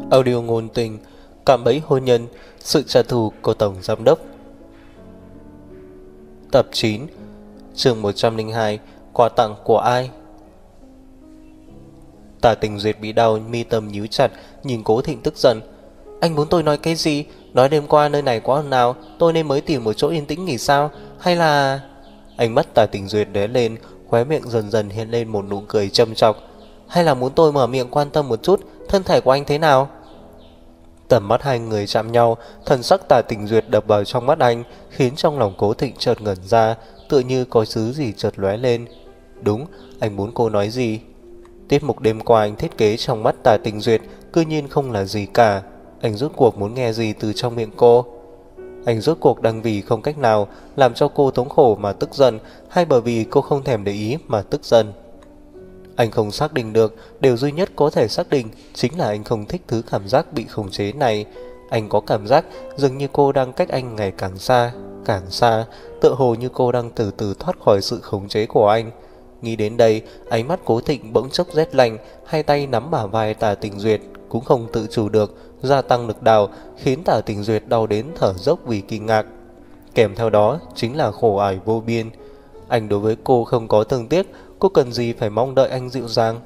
Audio ngôn tình, cạm bẫy hôn nhân, sự trả thù của Tổng Giám đốc. Tập 9, chương 102, quà tặng của ai? Tả Tình Duyệt bị đau, mi tâm nhíu chặt, nhìn Cố Thịnh tức giận. Anh muốn tôi nói cái gì? Nói đêm qua nơi này quá ồn ào, tôi nên mới tìm một chỗ yên tĩnh nghỉ sao? Hay là... Ánh mắt Tả Tình Duyệt lóe lên, khóe miệng dần dần hiện lên một nụ cười châm chọc. Hay là muốn tôi mở miệng quan tâm một chút, thân thể của anh thế nào? Tầm mắt hai người chạm nhau, thần sắc Tả Tình Duyệt đập vào trong mắt anh, khiến trong lòng Cố Thịnh chợt ngẩn ra, tựa như có thứ gì chợt lóe lên. Đúng, anh muốn cô nói gì? Tiết mục đêm qua anh thiết kế trong mắt Tả Tình Duyệt cư nhiên không là gì cả. Anh rốt cuộc muốn nghe gì từ trong miệng cô? Anh rốt cuộc đang vì không cách nào làm cho cô thống khổ mà tức giận, hay bởi vì cô không thèm để ý mà tức giận? Anh không xác định được, điều duy nhất có thể xác định chính là anh không thích thứ cảm giác bị khống chế này. Anh có cảm giác dường như cô đang cách anh ngày càng xa, tựa hồ như cô đang từ từ thoát khỏi sự khống chế của anh. Nghĩ đến đây, ánh mắt Cố Thịnh bỗng chốc rét lạnh, hai tay nắm bả vai Tả Tình Duyệt cũng không tự chủ được, gia tăng lực đạo, khiến Tả Tình Duyệt đau đến thở dốc vì kinh ngạc. Kèm theo đó chính là khổ ải vô biên. Anh đối với cô không có thương tiếc, cô cần gì phải mong đợi anh dịu dàng?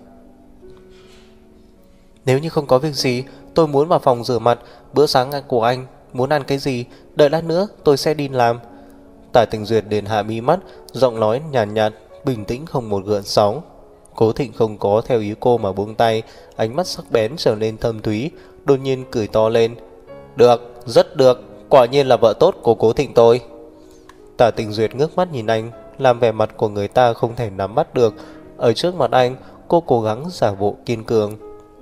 Nếu như không có việc gì, tôi muốn vào phòng rửa mặt. Bữa sáng của anh muốn ăn cái gì? Đợi lát nữa tôi sẽ đi làm. Tả Tình Duyệt liền hạ mi mắt, giọng nói nhàn nhạt, bình tĩnh không một gợn sóng. Cố Thịnh không có theo ý cô mà buông tay, ánh mắt sắc bén trở nên thâm thúy, đột nhiên cười to lên. Được, rất được, quả nhiên là vợ tốt của Cố Thịnh tôi. Tả Tình Duyệt ngước mắt nhìn anh, làm vẻ mặt của người ta không thể nắm bắt được. Ở trước mặt anh, cô cố gắng giả bộ kiên cường.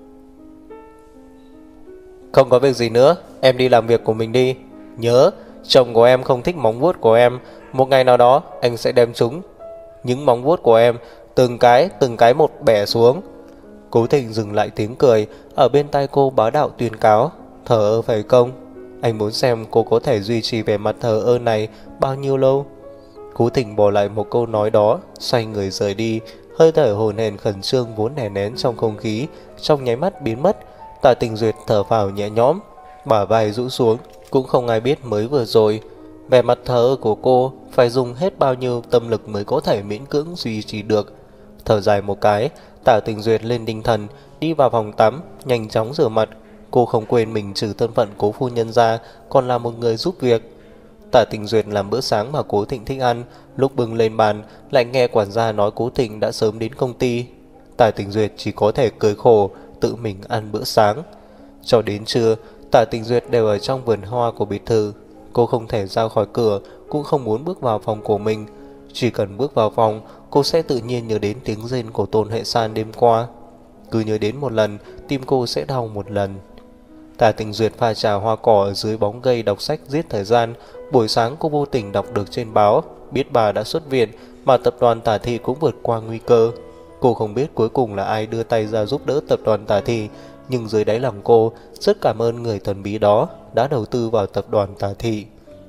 Không có việc gì nữa, em đi làm việc của mình đi. Nhớ, chồng của em không thích móng vuốt của em. Một ngày nào đó anh sẽ đem chúng, những móng vuốt của em, từng cái một bẻ xuống. Cố Thịnh dừng lại tiếng cười, ở bên tai cô bá đạo tuyên cáo. Thờ ơ phải không? Anh muốn xem cô có thể duy trì vẻ mặt thờ ơ này bao nhiêu lâu. Cố Thịnh bỏ lại một câu nói đó, xoay người rời đi. Hơi thở hồn hển khẩn trương vốn đè nén trong không khí trong nháy mắt biến mất. Tả Tình Duyệt thở phào nhẹ nhõm, bả vai rũ xuống. Cũng không ai biết mới vừa rồi vẻ mặt thờ ơ của cô phải dùng hết bao nhiêu tâm lực mới có thể miễn cưỡng duy trì được. Thở dài một cái, Tả Tình Duyệt lên tinh thần, đi vào phòng tắm, nhanh chóng rửa mặt. Cô không quên mình trừ thân phận cố phu nhân ra, còn là một người giúp việc. Tả Tình Duyệt làm bữa sáng mà Cố Thịnh thích ăn, lúc bưng lên bàn lại nghe quản gia nói Cố Thịnh đã sớm đến công ty. Tả Tình Duyệt chỉ có thể cười khổ, tự mình ăn bữa sáng. Cho đến trưa, Tả Tình Duyệt đều ở trong vườn hoa của biệt thự. Cô không thể ra khỏi cửa, cũng không muốn bước vào phòng của mình. Chỉ cần bước vào phòng, cô sẽ tự nhiên nhớ đến tiếng rên của Tôn Hệ San đêm qua. Cứ nhớ đến một lần, tim cô sẽ đau một lần. Tả Tình Duyệt pha trà hoa cỏ ở dưới bóng cây đọc sách giết thời gian. Buổi sáng cô vô tình đọc được trên báo, biết bà đã xuất viện, mà tập đoàn Tả Thị cũng vượt qua nguy cơ. Cô không biết cuối cùng là ai đưa tay ra giúp đỡ tập đoàn Tả Thị, nhưng dưới đáy lòng cô rất cảm ơn người thần bí đó đã đầu tư vào tập đoàn Tả Thị.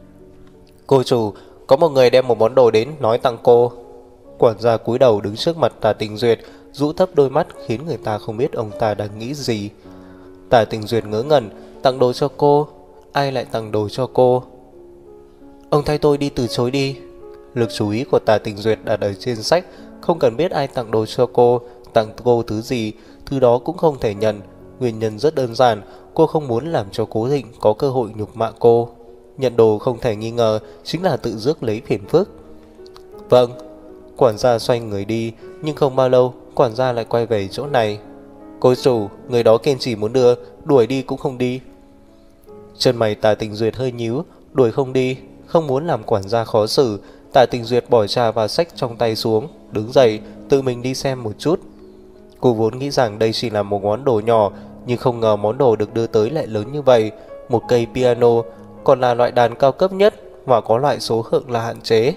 Cô chủ, có một người đem một món đồ đến nói tặng cô. Quản gia cúi đầu đứng trước mặt Tả Tình Duyệt, rũ thấp đôi mắt khiến người ta không biết ông ta đang nghĩ gì. Tả Tình Duyệt ngớ ngẩn, tặng đồ cho cô? Ai lại tặng đồ cho cô? Ông thay tôi đi từ chối đi. Lực chú ý của Tả Tình Duyệt đặt ở trên sách, không cần biết ai tặng đồ cho cô, tặng cô thứ gì, thứ đó cũng không thể nhận. Nguyên nhân rất đơn giản, cô không muốn làm cho Cố Thịnh có cơ hội nhục mạ cô. Nhận đồ không thể nghi ngờ chính là tự rước lấy phiền phức. Vâng. Quản gia xoay người đi, nhưng không bao lâu quản gia lại quay về chỗ này. Cô chủ, người đó kiên trì muốn đưa, đuổi đi cũng không đi. Chân mày Tả Tình Duyệt hơi nhíu, đuổi không đi, không muốn làm quản gia khó xử. Tả Tình Duyệt bỏ trà và sách trong tay xuống, đứng dậy, tự mình đi xem một chút. Cô vốn nghĩ rằng đây chỉ là một món đồ nhỏ, nhưng không ngờ món đồ được đưa tới lại lớn như vậy. Một cây piano, còn là loại đàn cao cấp nhất và có loại số lượng là hạn chế.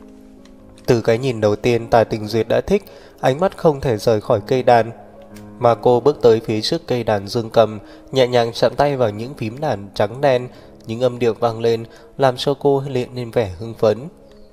Từ cái nhìn đầu tiên, Tả Tình Duyệt đã thích, ánh mắt không thể rời khỏi cây đàn. Mà cô bước tới phía trước cây đàn dương cầm, nhẹ nhàng chạm tay vào những phím đàn trắng đen, những âm điệu vang lên làm cho cô hiện lên vẻ hưng phấn.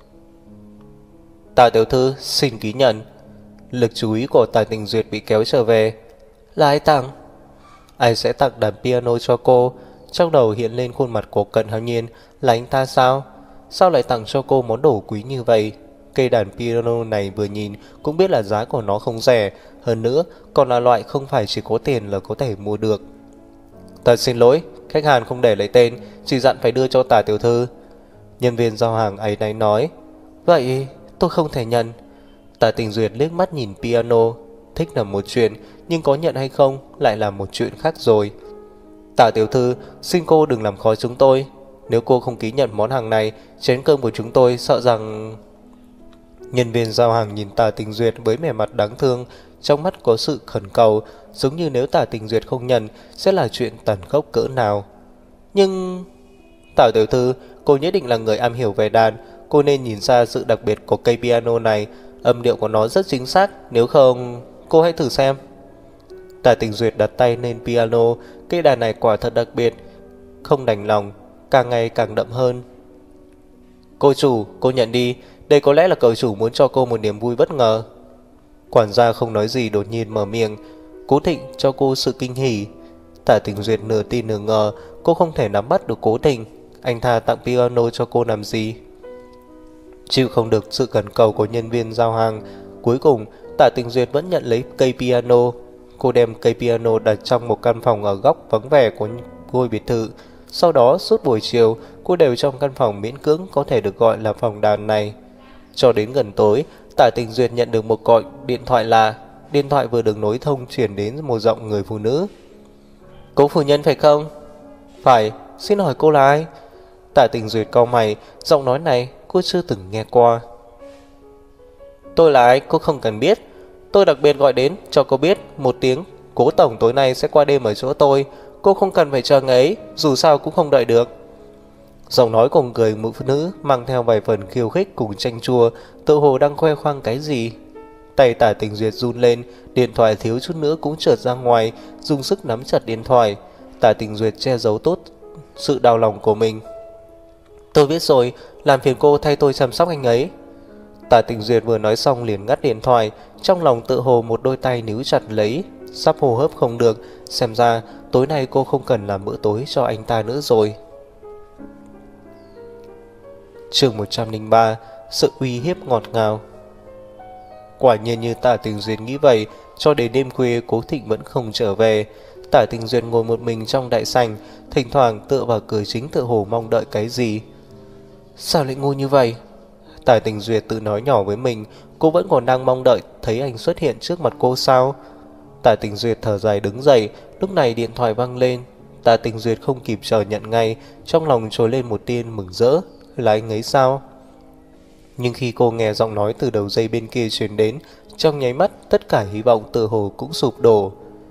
Tả tiểu thư xin ký nhận. Lực chú ý của Tả Tình Duyệt bị kéo trở về. Là ai tặng? Anh sẽ tặng đàn piano cho cô. Trong đầu hiện lên khuôn mặt của Cận Hạo Nhiên. Là anh ta sao? Sao lại tặng cho cô món đồ quý như vậy? Cây đàn piano này vừa nhìn cũng biết là giá của nó không rẻ. Hơn nữa còn là loại không phải chỉ có tiền là có thể mua được. Thật xin lỗi, khách hàng không để lấy tên, chỉ dặn phải đưa cho Tả tiểu thư. Nhân viên giao hàng ấy náy nói. Vậy tôi không thể nhận. Tả Tình Duyệt liếc mắt nhìn piano. Thích là một chuyện, nhưng có nhận hay không lại là một chuyện khác rồi. Tả tiểu thư, xin cô đừng làm khó chúng tôi. Nếu cô không ký nhận món hàng này, chén cơm của chúng tôi sợ rằng... Nhân viên giao hàng nhìn Tả Tình Duyệt với vẻ mặt đáng thương, trong mắt có sự khẩn cầu, giống như nếu Tả Tình Duyệt không nhận sẽ là chuyện tàn khốc cỡ nào. Nhưng... Tả tiểu thư, cô nhất định là người am hiểu về đàn, cô nên nhìn ra sự đặc biệt của cây piano này. Âm điệu của nó rất chính xác, nếu không... Cô hãy thử xem. Tả Tình Duyệt đặt tay lên piano. Cây đàn này quả thật đặc biệt. Không đành lòng, càng ngày càng đậm hơn. Cô chủ, cô nhận đi. Đây có lẽ là cậu chủ muốn cho cô một niềm vui bất ngờ. Quản gia không nói gì đột nhiên mở miệng. Cố Thịnh cho cô sự kinh hỉ. Tả Tình Duyệt nửa tin nửa ngờ. Cô không thể nắm bắt được Cố Thịnh. Anh ta tặng piano cho cô làm gì? Chịu không được sự khẩn cầu của nhân viên giao hàng, cuối cùng Tả Tình Duyệt vẫn nhận lấy cây piano. Cô đem cây piano đặt trong một căn phòng ở góc vắng vẻ của ngôi biệt thự. Sau đó suốt buổi chiều cô đều trong căn phòng miễn cưỡng có thể được gọi là phòng đàn này. Cho đến gần tối, Tả Tình Duyệt nhận được một gọi điện thoại lạ. Điện thoại vừa được nối thông chuyển đến một giọng người phụ nữ. Cố phu nhân phải không? Phải, xin hỏi cô là ai? Tả Tình Duyệt cau mày, giọng nói này cô chưa từng nghe qua. Tôi là ai cô không cần biết. Tôi đặc biệt gọi đến cho cô biết một tiếng. Cố tổng tối nay sẽ qua đêm ở chỗ tôi. Cô không cần phải chờ ngày ấy, dù sao cũng không đợi được. Giọng nói của người phụ nữ mang theo vài phần khiêu khích cùng chanh chua, tự hồ đang khoe khoang cái gì. Tay Tả Tình Duyệt run lên, điện thoại thiếu chút nữa cũng trượt ra ngoài, dùng sức nắm chặt điện thoại. Tả Tình Duyệt che giấu tốt sự đau lòng của mình. Tôi biết rồi, làm phiền cô thay tôi chăm sóc anh ấy. Tả Tình Duyệt vừa nói xong liền ngắt điện thoại, trong lòng tự hồ một đôi tay níu chặt lấy, sắp hô hấp không được. Xem ra tối nay cô không cần làm bữa tối cho anh ta nữa rồi. Chương 103. Sự uy hiếp ngọt ngào. Quả nhiên như Tả Tình Duyệt nghĩ vậy, cho đến đêm khuya Cố Thịnh vẫn không trở về. Tả Tình Duyệt ngồi một mình trong đại sảnh, thỉnh thoảng tựa vào cửa chính tựa hồ mong đợi cái gì. Sao lại ngu như vậy? Tả Tình Duyệt tự nói nhỏ với mình. Cô vẫn còn đang mong đợi thấy anh xuất hiện trước mặt cô sao? Tả Tình Duyệt thở dài đứng dậy. Lúc này điện thoại vang lên. Tả Tình Duyệt không kịp chờ nhận ngay, trong lòng trồi lên một tia mừng rỡ. Là anh ấy sao? Nhưng khi cô nghe giọng nói từ đầu dây bên kia truyền đến, trong nháy mắt tất cả hy vọng tự hồ cũng sụp đổ.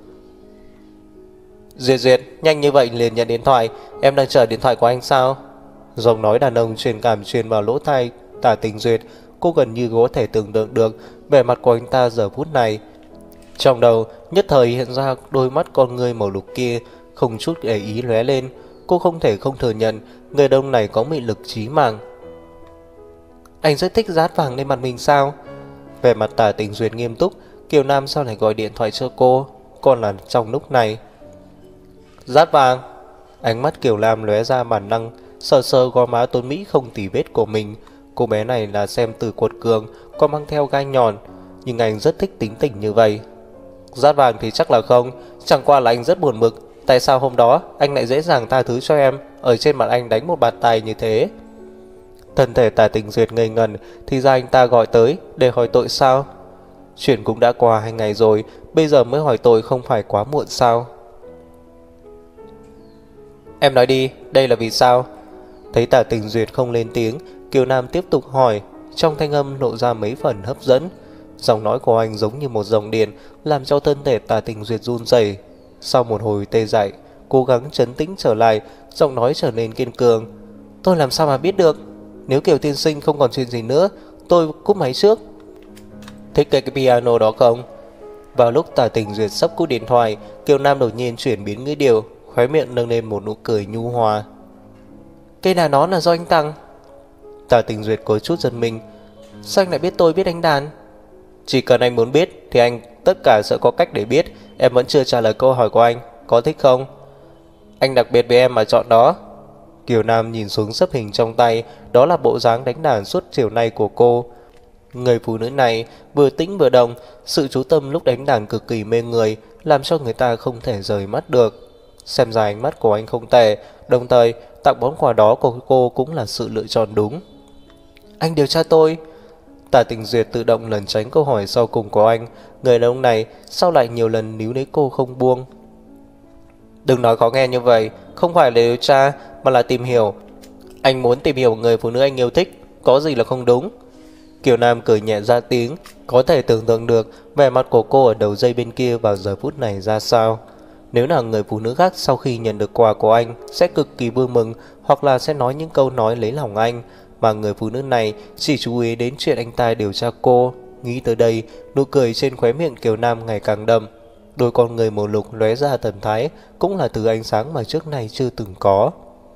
Duyệt, nhanh như vậy liền nhận điện thoại. Em đang chờ điện thoại của anh sao? Giọng nói đàn ông truyền cảm truyền vào lỗ tai Tả Tình Duyệt. Cô gần như có thể tưởng tượng được vẻ mặt của anh ta giờ phút này. Trong đầu nhất thời hiện ra đôi mắt con người màu lục kia, không chút để ý lóe lên. Cô không thể không thừa nhận người đàn ông này có mị lực chí mạng. Anh rất thích dát vàng lên mặt mình sao? Vẻ mặt Tả Tình Duyệt nghiêm túc. Kiều Nam sao lại gọi điện thoại cho cô? Còn là trong lúc này. Dát vàng. Ánh mắt Kiều Lam lóe ra bản năng, sờ sờ gò má tuấn mỹ không tì vết của mình. Cô bé này là xem từ cuột cường, có mang theo gai nhọn, nhưng anh rất thích tính tình như vậy. Dát vàng thì chắc là không, chẳng qua là anh rất buồn bực. Tại sao hôm đó anh lại dễ dàng tha thứ cho em, ở trên mặt anh đánh một bạt tài như thế? Thân thể Tả Tình Duyệt ngây ngẩn, thì ra anh ta gọi tới để hỏi tội sao? Chuyện cũng đã qua 2 ngày rồi, bây giờ mới hỏi tội không phải quá muộn sao? Em nói đi, đây là vì sao? Thấy Tả Tình Duyệt không lên tiếng, Kiều Nam tiếp tục hỏi, trong thanh âm lộ ra mấy phần hấp dẫn. Giọng nói của anh giống như một dòng điện, làm cho thân thể Tả Tình Duyệt run rẩy. Sau một hồi tê dại, cố gắng trấn tĩnh trở lại, giọng nói trở nên kiên cường. Tôi làm sao mà biết được? Nếu Kiều tiên sinh không còn chuyện gì nữa, tôi cúp máy trước. Thích cái piano đó không? Vào lúc Tả Tình Duyệt sắp cúp điện thoại, Kiều Nam đột nhiên chuyển biến ngữ điệu, khóe miệng nâng lên một nụ cười nhu hòa. Cây đàn đó là do anh tặng. Tả Tình Duyệt có chút giật mình. Sao anh lại biết tôi biết đánh đàn? Chỉ cần anh muốn biết thì anh tất cả sẽ có cách để biết. Em vẫn chưa trả lời câu hỏi của anh. có thích không? Anh đặc biệt vì em mà chọn đó. Kiều Nam nhìn xuống xấp hình trong tay, đó là bộ dáng đánh đàn suốt chiều nay của cô. Người phụ nữ này vừa tĩnh vừa động, sự chú tâm lúc đánh đàn cực kỳ mê người, làm cho người ta không thể rời mắt được. Xem ra ánh mắt của anh không tệ, đồng thời tặng món quà đó của cô cũng là sự lựa chọn đúng. Anh điều tra tôi. Tả Tình Duyệt tự động lẩn tránh câu hỏi sau cùng của anh. Người đàn ông này sao lại nhiều lần níu lấy cô không buông. Đừng nói khó nghe như vậy, không phải là điều tra mà là tìm hiểu. Anh muốn tìm hiểu người phụ nữ anh yêu thích, có gì là không đúng? Kiều Nam cười nhẹ ra tiếng, có thể tưởng tượng được vẻ mặt của cô ở đầu dây bên kia vào giờ phút này ra sao. Nếu là người phụ nữ khác sau khi nhận được quà của anh sẽ cực kỳ vui mừng, hoặc là sẽ nói những câu nói lấy lòng anh, mà người phụ nữ này chỉ chú ý đến chuyện anh ta điều tra cô. Nghĩ tới đây, nụ cười trên khóe miệng Kiều Nam ngày càng đậm. Đôi con người màu lục lóe ra thần thái, cũng là từ ánh sáng mà trước nay chưa từng có.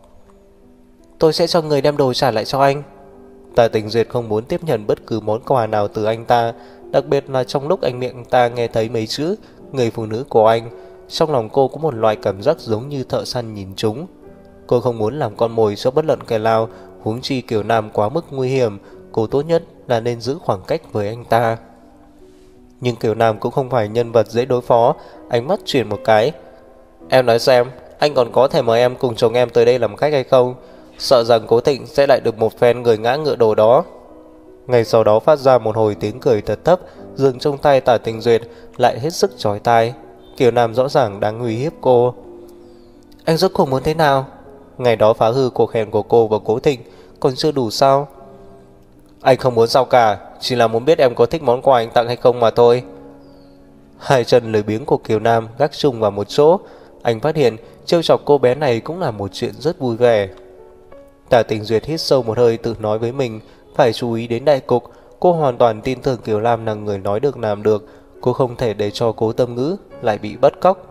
Tôi sẽ cho người đem đồ trả lại cho anh. Tả Tình Duyệt không muốn tiếp nhận bất cứ món quà nào từ anh ta, đặc biệt là trong lúc anh miệng ta nghe thấy mấy chữ người phụ nữ của anh. Trong lòng cô có một loại cảm giác giống như thợ săn nhìn trúng. Cô không muốn làm con mồi cho bất luận kẻ nào, huống chi Kiều Nam quá mức nguy hiểm, cô tốt nhất là nên giữ khoảng cách với anh ta. Nhưng Kiều Nam cũng không phải nhân vật dễ đối phó, ánh mắt chuyển một cái. Em nói xem, anh còn có thể mời em cùng chồng em tới đây làm khách hay không? Sợ rằng Cố Thịnh sẽ lại được một phen người ngã ngựa đổ đó. Ngay sau đó phát ra một hồi tiếng cười thật thấp, dừng trong tay Tả Tình Duyệt lại hết sức chói tai. Kiều Nam rõ ràng đang uy hiếp cô. Anh rốt cuộc muốn thế nào? Ngày đó phá hư cuộc hẹn của cô và Cố Thịnh còn chưa đủ sao? Anh không muốn sao cả, chỉ là muốn biết em có thích món quà anh tặng hay không mà thôi. Hai chân lười biếng của Kiều Nam gác chung vào một chỗ. Anh phát hiện trêu chọc cô bé này cũng là một chuyện rất vui vẻ. Tả Tình Duyệt hít sâu một hơi tự nói với mình, phải chú ý đến đại cục. Cô hoàn toàn tin tưởng Kiều Nam là người nói được làm được. Cô không thể để cho Cố Tâm Ngữ lại bị bắt cóc.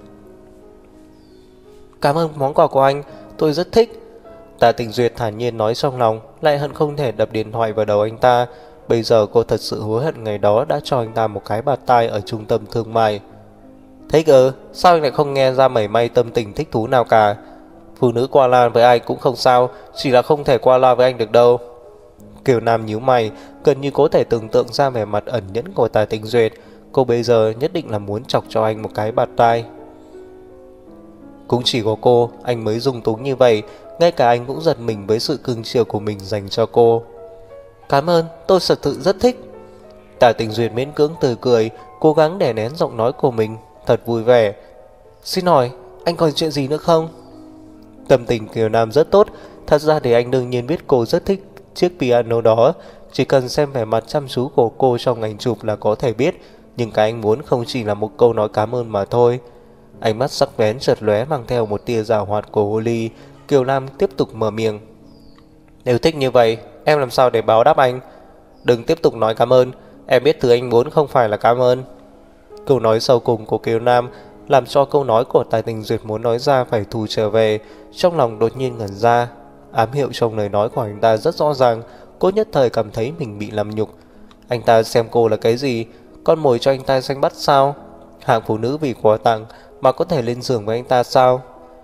Cảm ơn món quà của anh, tôi rất thích. Tả Tình Duyệt thản nhiên nói trong lòng, lại hận không thể đập điện thoại vào đầu anh ta. Bây giờ cô thật sự hối hận ngày đó đã cho anh ta một cái bạt tai ở trung tâm thương mại. Thích ư? Sao anh lại không nghe ra mảy may tâm tình thích thú nào cả? Phụ nữ qua loa với anh cũng không sao, chỉ là không thể qua loa với anh được đâu. Kiều Nam nhíu mày, gần như có thể tưởng tượng ra vẻ mặt ẩn nhẫn của Tả Tình Duyệt. Cô bây giờ nhất định là muốn chọc cho anh một cái bạt tai. Cũng chỉ có cô, anh mới dung túng như vậy. Ngay cả anh cũng giật mình với sự cưng chiều của mình dành cho cô. Cảm ơn, tôi thật sự rất thích. Tả Tình Duyệt miễn cưỡng tươi cười, cố gắng đè nén giọng nói của mình, thật vui vẻ. Xin hỏi, anh còn chuyện gì nữa không? Tâm tình Kiều Nam rất tốt. Thật ra thì anh đương nhiên biết cô rất thích chiếc piano đó. Chỉ cần xem vẻ mặt chăm chú của cô trong ảnh chụp là có thể biết. Nhưng cái anh muốn không chỉ là một câu nói cảm ơn mà thôi. Ánh mắt sắc bén chợt lóe mang theo một tia giảo hoạt của Holly. Kiều Nam tiếp tục mở miệng. Nếu thích như vậy, em làm sao để báo đáp anh? Đừng tiếp tục nói cảm ơn. Em biết thứ anh muốn không phải là cảm ơn. Câu nói sau cùng của Kiều Nam làm cho câu nói của Tả Tình Duyệt muốn nói ra phải thu trở về. Trong lòng đột nhiên ngẩn ra. Ám hiệu trong lời nói của anh ta rất rõ ràng. Cô nhất thời cảm thấy mình bị làm nhục. Anh ta xem cô là cái gì? Con mồi cho anh ta săn bắt sao? Hạng phụ nữ vì quà tặng mà có thể lên giường với anh ta sao?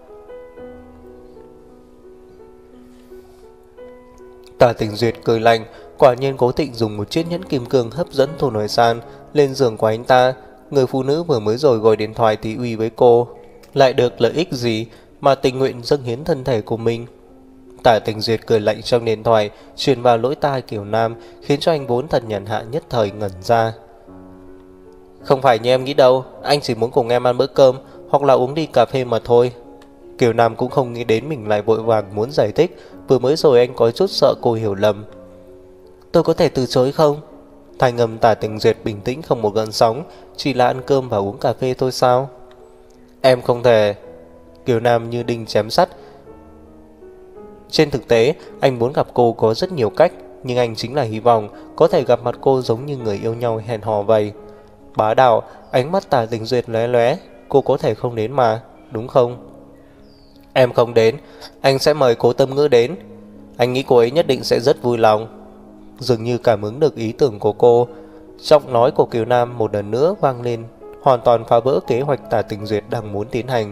Tả Tình Duyệt cười lạnh. Quả nhiên Cố Thịnh dùng một chiếc nhẫn kim cương hấp dẫn Thổ Nội San lên giường của anh ta. Người phụ nữ vừa mới rồi gọi điện thoại thị uy với cô, lại được lợi ích gì mà tình nguyện dâng hiến thân thể của mình? Tả Tình Duyệt cười lạnh trong điện thoại truyền vào lỗ tai Kiều Nam, khiến cho anh vốn thật nhàn hạ nhất thời ngẩn ra. Không phải như em nghĩ đâu, anh chỉ muốn cùng em ăn bữa cơm hoặc là uống đi cà phê mà thôi. Kiều Nam cũng không nghĩ đến mình lại vội vàng muốn giải thích. Vừa mới rồi anh có chút sợ cô hiểu lầm. Tôi có thể từ chối không? Thanh âm Tả Tình Duyệt bình tĩnh không một gợn sóng. Chỉ là ăn cơm và uống cà phê thôi sao? Em không thể. Kiều Nam như đinh chém sắt. Trên thực tế, anh muốn gặp cô có rất nhiều cách, nhưng anh chính là hy vọng có thể gặp mặt cô giống như người yêu nhau hẹn hò vậy. Bá đạo, ánh mắt Tả Tình Duyệt lóe lóe. Cô có thể không đến mà, đúng không? Em không đến, anh sẽ mời Cố Tâm Ngữ đến. Anh nghĩ cô ấy nhất định sẽ rất vui lòng. Dường như cảm ứng được ý tưởng của cô, giọng nói của Kiều Nam một lần nữa vang lên hoàn toàn phá vỡ kế hoạch Tả Tình Duyệt đang muốn tiến hành.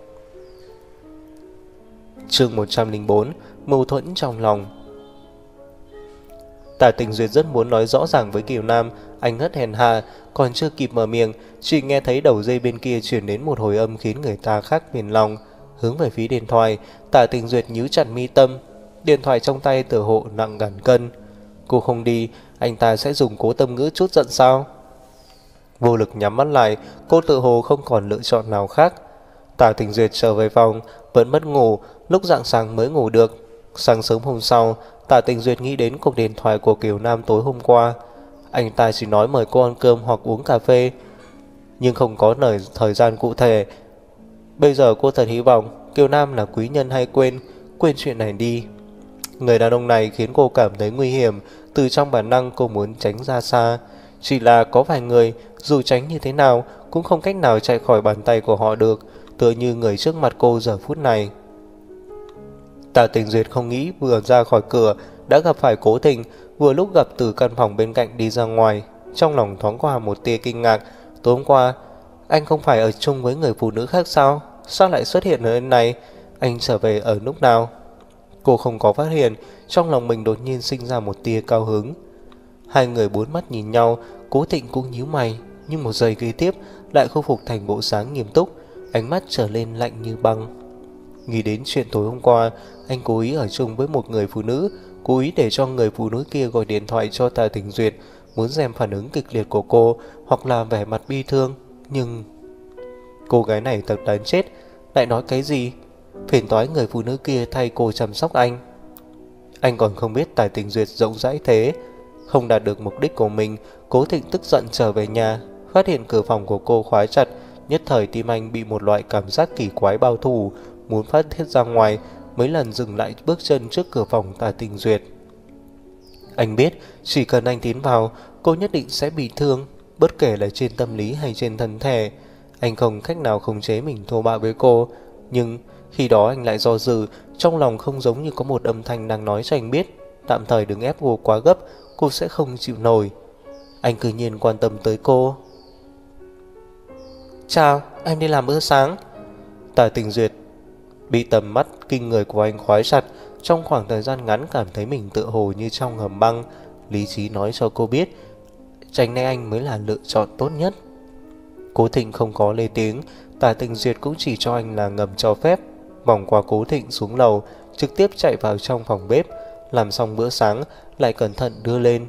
Chương 104: Mâu thuẫn trong lòng. Tả Tình Duyệt rất muốn nói rõ ràng với Kiều Nam anh rất hèn hạ, còn chưa kịp mở miệng, chỉ nghe thấy đầu dây bên kia truyền đến một hồi âm khiến người ta khác phiền lòng. Hướng về phía điện thoại, Tả Tình Duyệt nhíu chặt mi tâm, điện thoại trong tay tựa hộ nặng ngàn cân. Cô không đi, anh ta sẽ dùng Cố Tâm Ngữ chút giận sao? Vô lực nhắm mắt lại, cô tự hồ không còn lựa chọn nào khác. Tả Tình Duyệt trở về phòng, vẫn mất ngủ, lúc rạng sáng mới ngủ được. Sáng sớm hôm sau, Tả Tình Duyệt nghĩ đến cuộc điện thoại của Kiều Nam tối hôm qua. Anh ta chỉ nói mời cô ăn cơm hoặc uống cà phê, nhưng không có thời gian cụ thể. Bây giờ cô thật hy vọng Kiều Nam là quý nhân hay quên chuyện này đi. Người đàn ông này khiến cô cảm thấy nguy hiểm, từ trong bản năng cô muốn tránh ra xa. Chỉ là có vài người, dù tránh như thế nào cũng không cách nào chạy khỏi bàn tay của họ được, tựa như người trước mặt cô giờ phút này. Tả Tình Duyệt không nghĩ vừa ra khỏi cửa đã gặp phải Cố Thịnh, vừa lúc gặp từ căn phòng bên cạnh đi ra ngoài. Trong lòng thoáng qua một tia kinh ngạc. Tối hôm qua anh không phải ở chung với người phụ nữ khác sao? Sao lại xuất hiện ở nơi này? Anh trở về ở lúc nào? Cô không có phát hiện, trong lòng mình đột nhiên sinh ra một tia cao hứng. Hai người bốn mắt nhìn nhau, Cố Thịnh cũng nhíu mày, nhưng một giây kế tiếp lại khôi phục thành bộ dáng nghiêm túc, ánh mắt trở lên lạnh như băng. Nghĩ đến chuyện tối hôm qua, anh cố ý ở chung với một người phụ nữ, cố ý để cho người phụ nữ kia gọi điện thoại cho Tả Tình Duyệt, muốn xem phản ứng kịch liệt của cô hoặc là vẻ mặt bi thương. Nhưng cô gái này thật đáng chết, lại nói cái gì? Phiền toái người phụ nữ kia thay cô chăm sóc anh. Anh còn không biết Tả Tình Duyệt rộng rãi thế. Không đạt được mục đích của mình, Cố Thịnh tức giận trở về nhà, phát hiện cửa phòng của cô khóa chặt. Nhất thời tim anh bị một loại cảm giác kỳ quái bao phủ, muốn phát thiết ra ngoài, mấy lần dừng lại bước chân trước cửa phòng Tả Tình Duyệt. Anh biết chỉ cần anh tiến vào, cô nhất định sẽ bị thương, bất kể là trên tâm lý hay trên thân thể. Anh không cách nào khống chế mình thô bạo với cô, nhưng khi đó anh lại do dự, trong lòng không giống như có một âm thanh đang nói cho anh biết tạm thời đừng ép cô quá gấp, cô sẽ không chịu nổi. Anh cứ nhiên quan tâm tới cô. Chào, em đi làm bữa sáng. Tả Tình Duyệt bị tầm mắt kinh người của anh khóa chặt, trong khoảng thời gian ngắn cảm thấy mình tựa hồ như trong hầm băng. Lý trí nói cho cô biết tránh né anh mới là lựa chọn tốt nhất. Cố Thịnh không có lên tiếng, Tả Tình Duyệt cũng chỉ cho anh là ngầm cho phép. Vòng qua Cố Thịnh xuống lầu, trực tiếp chạy vào trong phòng bếp, làm xong bữa sáng lại cẩn thận đưa lên.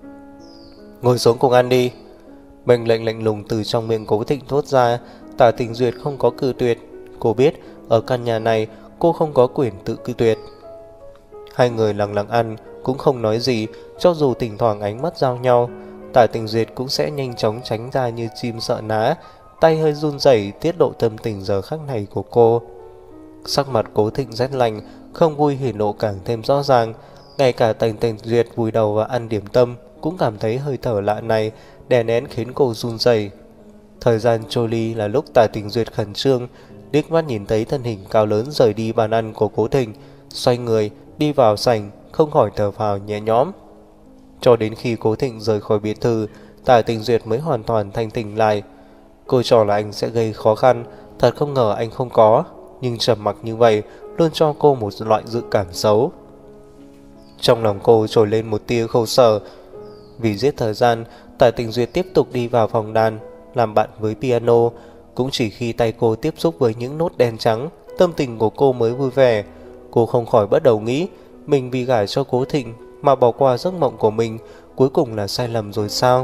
Ngồi xuống cùng ăn đi. Mệnh lệnh lạnh lùng từ trong miệng Cố Thịnh thốt ra. Tả Tình Duyệt không có cự tuyệt. Cô biết ở căn nhà này cô không có quyền tự cự tuyệt. Hai người lặng lặng ăn, cũng không nói gì, cho dù thỉnh thoảng ánh mắt giao nhau. Tả Tình Duyệt cũng sẽ nhanh chóng tránh ra như chim sợ ná, tay hơi run rẩy tiết lộ tâm tình giờ khắc này của cô. Sắc mặt Cố Thịnh rét lạnh, không vui hỉ nộ càng thêm rõ ràng. Ngay cả Tả Tình Duyệt vùi đầu và ăn điểm tâm cũng cảm thấy hơi thở lạ này đè nén khiến cô run rẩy. Thời gian trôi đi là lúc Tả Tình Duyệt khẩn trương, liếc mắt nhìn thấy thân hình cao lớn rời đi bàn ăn của Cố Thịnh, xoay người đi vào sảnh, không khỏi thở phào nhẹ nhõm. Cho đến khi Cố Thịnh rời khỏi biệt thự, Tả Tình Duyệt mới hoàn toàn thanh tỉnh lại. Cô cho là anh sẽ gây khó khăn, thật không ngờ anh không có, nhưng trầm mặc như vậy luôn cho cô một loại dự cảm xấu. Trong lòng cô trồi lên một tia khổ sở. Vì giết thời gian, Tả Tình Duyệt tiếp tục đi vào phòng đàn, làm bạn với piano. Cũng chỉ khi tay cô tiếp xúc với những nốt đen trắng, tâm tình của cô mới vui vẻ. Cô không khỏi bắt đầu nghĩ mình vì gả cho Cố Thịnh mà bỏ qua giấc mộng của mình, cuối cùng là sai lầm rồi sao?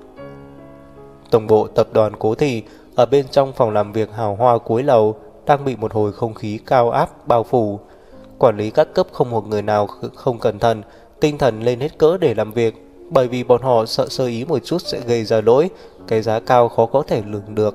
Tổng bộ tập đoàn Cố Thị, ở bên trong phòng làm việc hào hoa cuối lầu, đang bị một hồi không khí cao áp bao phủ. Quản lý các cấp không một người nào không cẩn thận, tinh thần lên hết cỡ để làm việc, bởi vì bọn họ sợ sơ ý một chút sẽ gây ra lỗi, cái giá cao khó có thể lường được.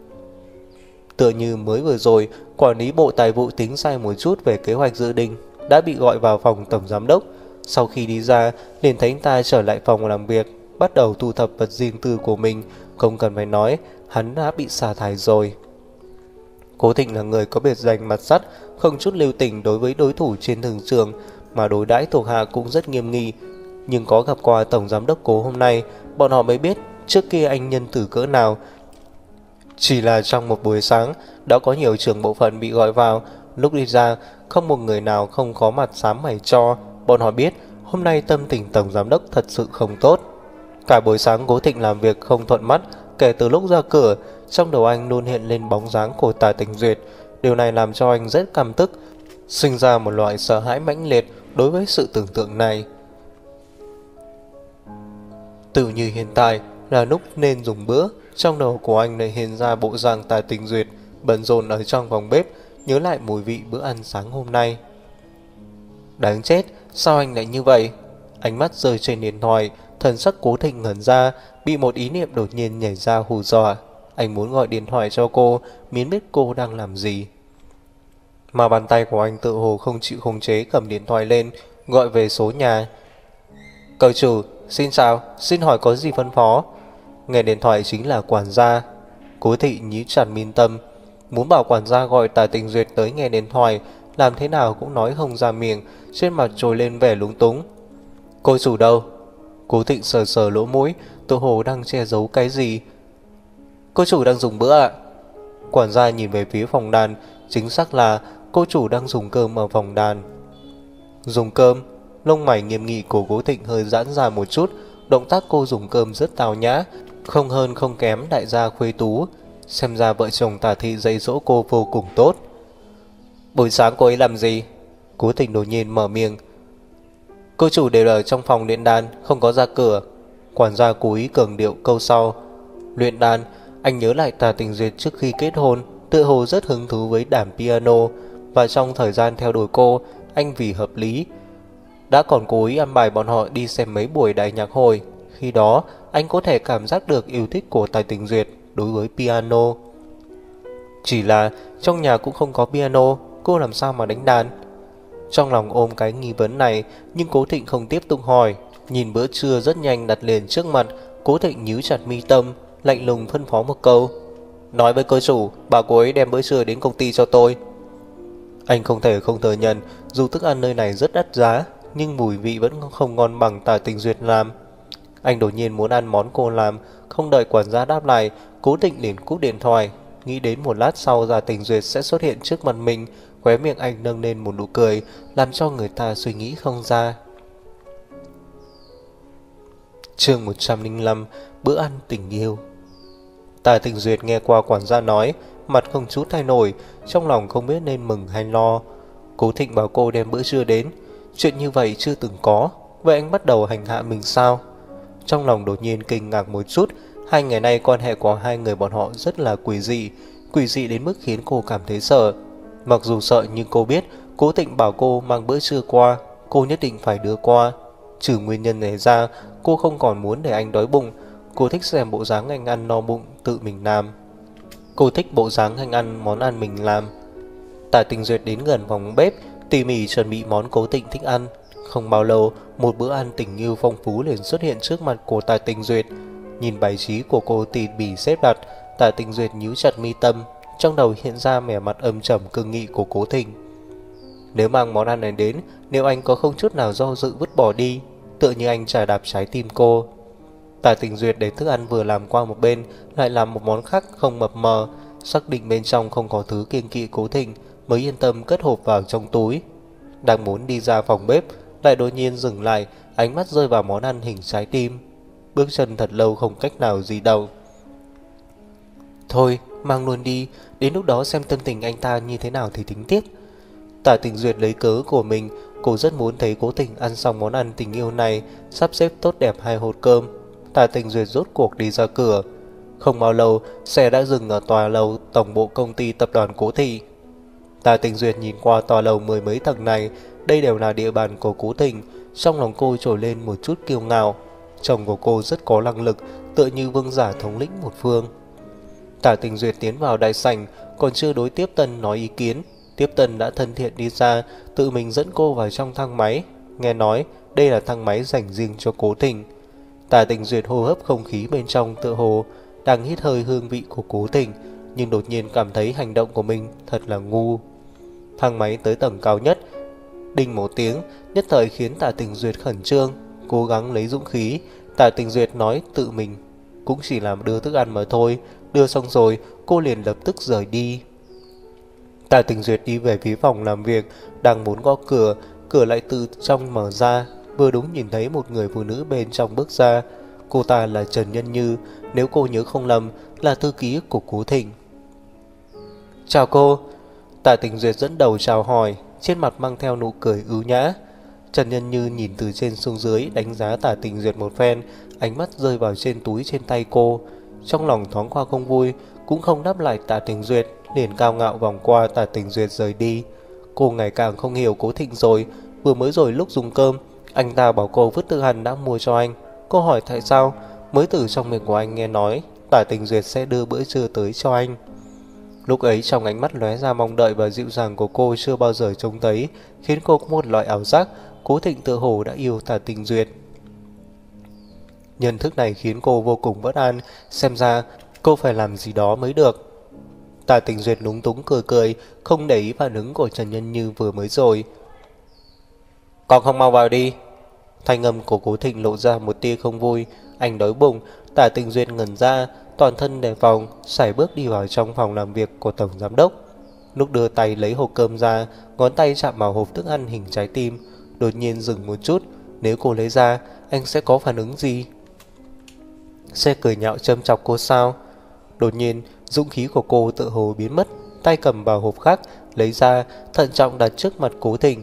Tựa như mới vừa rồi, quản lý bộ tài vụ tính sai một chút về kế hoạch dự định, đã bị gọi vào phòng tổng giám đốc. Sau khi đi ra, liền thấy anh ta trở lại phòng làm việc, bắt đầu thu thập vật riêng tư của mình. Không cần phải nói, hắn đã bị sa thải rồi. Cố Thịnh là người có biệt danh mặt sắt, không chút lưu tình đối với đối thủ trên thường trường, mà đối đãi thuộc hạ cũng rất nghiêm nghị. Nhưng có gặp qua tổng giám đốc Cố hôm nay, bọn họ mới biết trước kia anh nhân tử cỡ nào. Chỉ là trong một buổi sáng đã có nhiều trưởng bộ phận bị gọi vào. Lúc đi ra, không một người nào không có mặt xám mày cho. Bọn họ biết hôm nay tâm tình tổng giám đốc thật sự không tốt. Cả buổi sáng Cố Thịnh làm việc không thuận mắt. Kể từ lúc ra cửa, trong đầu anh luôn hiện lên bóng dáng của Tả Tình Duyệt. Điều này làm cho anh rất căm tức, sinh ra một loại sợ hãi mãnh liệt đối với sự tưởng tượng này. Tự như hiện tại là lúc nên dùng bữa, trong đầu của anh lại hiện ra bộ dạng Tả Tình Duyệt bận rộn ở trong phòng bếp, nhớ lại mùi vị bữa ăn sáng hôm nay. Đáng chết, sao anh lại như vậy? Ánh mắt rơi trên điện thoại, thần sắc Cố Thịnh ngẩn ra, bị một ý niệm đột nhiên nhảy ra hù dọa. Anh muốn gọi điện thoại cho cô, miễn biết cô đang làm gì. Mà bàn tay của anh tự hồ không chịu khống chế cầm điện thoại lên, gọi về số nhà. Cậu chủ, xin chào, xin hỏi có gì phân phó? Nghe điện thoại chính là quản gia. Cố Thịnh nhíu chặt mi tâm, muốn bảo quản gia gọi Tả Tình Duyệt tới nghe điện thoại, làm thế nào cũng nói không ra miệng, trên mặt trồi lên vẻ lúng túng. Cô chủ đâu? Cố Thịnh sờ sờ lỗ mũi, tự hồ đang che giấu cái gì. Cô chủ đang dùng bữa ạ. Quản gia nhìn về phía phòng đàn, chính xác là cô chủ đang dùng cơm ở phòng đàn. Dùng cơm? Lông mày nghiêm nghị của Cố Thịnh hơi giãn ra một chút. Động tác cô dùng cơm rất tào nhã, không hơn không kém đại gia Khuê Tú. Xem ra vợ chồng Tả Thị dạy dỗ cô vô cùng tốt. Buổi sáng cô ấy làm gì? Cố Thịnh đột nhiên mở miệng. Cô chủ đều ở trong phòng luyện đàn, không có ra cửa. Quản gia cố ý cường điệu câu sau. Luyện đàn? Anh nhớ lại Tả Tình Duyệt trước khi kết hôn tự hồ rất hứng thú với đàn piano, và trong thời gian theo đuổi cô, anh vì hợp lý đã còn cố ý ăn bài bọn họ đi xem mấy buổi đại nhạc hội. Khi đó anh có thể cảm giác được yêu thích của Tả Tình Duyệt đối với piano. Chỉ là trong nhà cũng không có piano, cô làm sao mà đánh đàn? Trong lòng ôm cái nghi vấn này, nhưng Cố Thịnh không tiếp tục hỏi. Nhìn bữa trưa rất nhanh đặt liền trước mặt, Cố Thịnh nhíu chặt mi tâm, lạnh lùng phân phó một câu. Nói với cô chủ, bảo cô ấy đem bữa trưa đến công ty cho tôi. Anh không thể không thừa nhận, dù thức ăn nơi này rất đắt giá, nhưng mùi vị vẫn không ngon bằng Tả Tình Duyệt làm. Anh đột nhiên muốn ăn món cô làm. Không đợi quản gia đáp lại, Cố Thịnh liền cúp điện thoại. Nghĩ đến một lát sau Tả Tình Duyệt sẽ xuất hiện trước mặt mình, khóe miệng anh nâng lên một nụ cười, làm cho người ta suy nghĩ không ra. Chương 105, bữa ăn tình yêu. Tả Tình Duyệt nghe qua quản gia nói, mặt không chút thay đổi, trong lòng không biết nên mừng hay lo. Cố Thịnh bảo cô đem bữa trưa đến, chuyện như vậy chưa từng có. Vậy anh bắt đầu hành hạ mình sao? Trong lòng đột nhiên kinh ngạc một chút. 2 ngày nay quan hệ của hai người bọn họ rất là quỷ dị đến mức khiến cô cảm thấy sợ. Mặc dù sợ nhưng cô biết Cố Thịnh bảo cô mang bữa trưa qua, cô nhất định phải đưa qua. Trừ nguyên nhân này ra, cô không còn muốn để anh đói bụng. Cô thích xem bộ dáng anh ăn no bụng tự mình làm. Cô thích bộ dáng anh ăn món ăn mình làm. Tả Tình Duyệt đến gần phòng bếp, tỉ mỉ chuẩn bị món Cố Thịnh thích ăn. Không bao lâu, một bữa ăn tình yêu phong phú liền xuất hiện trước mặt của Tả Tình Duyệt. Nhìn bài trí của cô tỉ mỉ xếp đặt, Tả Tình Duyệt nhíu chặt mi tâm, trong đầu hiện ra vẻ mặt âm trầm cương nghị của Cố Thịnh. Nếu mang món ăn này đến, nếu anh có không chút nào do dự vứt bỏ đi, tựa như anh chà đạp trái tim cô. Tả Tình Duyệt để thức ăn vừa làm qua một bên, lại làm một món khác không mập mờ, xác định bên trong không có thứ kiêng kỵ Cố Thịnh, mới yên tâm cất hộp vào trong túi. Đang muốn đi ra phòng bếp, lại đột nhiên dừng lại, ánh mắt rơi vào món ăn hình trái tim. Bước chân thật lâu không cách nào di động. Thôi, mang luôn đi, đến lúc đó xem tâm tình anh ta như thế nào thì tính tiếp. Tả Tình Duyệt lấy cớ của mình, cô rất muốn thấy Cố Thịnh ăn xong món ăn tình yêu này, sắp xếp tốt đẹp 2 hột cơm. Tả Tình Duyệt rốt cuộc đi ra cửa. Không bao lâu, xe đã dừng ở tòa lầu tổng bộ công ty tập đoàn Cố Thị. Tả Tình Duyệt nhìn qua tòa lầu 10 mấy tầng này, đây đều là địa bàn của Cố Thịnh. Trong lòng cô trồi lên một chút kiêu ngạo. Chồng của cô rất có năng lực, tựa như vương giả thống lĩnh một phương. Tả Tình Duyệt tiến vào đại sảnh, còn chưa đối Tiếp Tân nói ý kiến, Tiếp Tân đã thân thiện đi ra, tự mình dẫn cô vào trong thang máy. Nghe nói đây là thang máy dành riêng cho Cố Thịnh. Tả Tình Duyệt hô hấp không khí bên trong tựa hồ đang hít hơi hương vị của Cố Thịnh, nhưng đột nhiên cảm thấy hành động của mình thật là ngu. Thang máy tới tầng cao nhất, đinh một tiếng, nhất thời khiến Tả Tình Duyệt khẩn trương, cố gắng lấy dũng khí. Tả Tình Duyệt nói tự mình cũng chỉ làm đưa thức ăn mà thôi, Đưa xong rồi, cô liền lập tức rời đi. Tạ Tình Duyệt đi về phía phòng làm việc, đang muốn gõ cửa, cửa lại từ trong mở ra. Vừa đúng nhìn thấy một người phụ nữ bên trong bước ra. Cô ta là Trần Nhân Như, nếu cô nhớ không lầm là thư ký của Cố Thịnh. Chào cô. Tạ Tình Duyệt dẫn đầu chào hỏi, trên mặt mang theo nụ cười ưu nhã. Trần Nhân Như nhìn từ trên xuống dưới, đánh giá Tạ Tình Duyệt một phen, ánh mắt rơi vào trên túi trên tay cô. Trong lòng thoáng qua không vui, cũng không đáp lại Tạ Tình Duyệt, liền cao ngạo vòng qua Tạ Tình Duyệt rời đi. Cô ngày càng không hiểu Cố Thịnh rồi. Vừa mới rồi lúc dùng cơm, anh ta bảo cô vứt thức ăn đã mua cho anh. Cô hỏi tại sao, mới từ trong miệng của anh nghe nói Tạ Tình Duyệt sẽ đưa bữa trưa tới cho anh. Lúc ấy trong ánh mắt lóe ra mong đợi và dịu dàng của cô chưa bao giờ trông thấy, khiến cô có một loại ảo giác Cố Thịnh tự hồ đã yêu Tạ Tình Duyệt. Nhận thức này khiến cô vô cùng bất an, xem ra cô phải làm gì đó mới được. Tạ Tình Duyệt lúng túng cười cười, không để ý phản ứng của Trần Nhân Như vừa mới rồi. Còn không mau vào đi. Thanh âm của Cố Thịnh lộ ra một tia không vui. Anh đói bụng. Tạ Tình Duyệt ngẩn ra, toàn thân đề phòng, sải bước đi vào trong phòng làm việc của tổng giám đốc. Lúc đưa tay lấy hộp cơm ra, ngón tay chạm vào hộp thức ăn hình trái tim, đột nhiên dừng một chút. Nếu cô lấy ra, anh sẽ có phản ứng gì? Sẽ cười nhạo châm chọc cô sao? Đột nhiên, dũng khí của cô tự hồ biến mất, tay cầm vào hộp khác, lấy ra, thận trọng đặt trước mặt Cố Thịnh.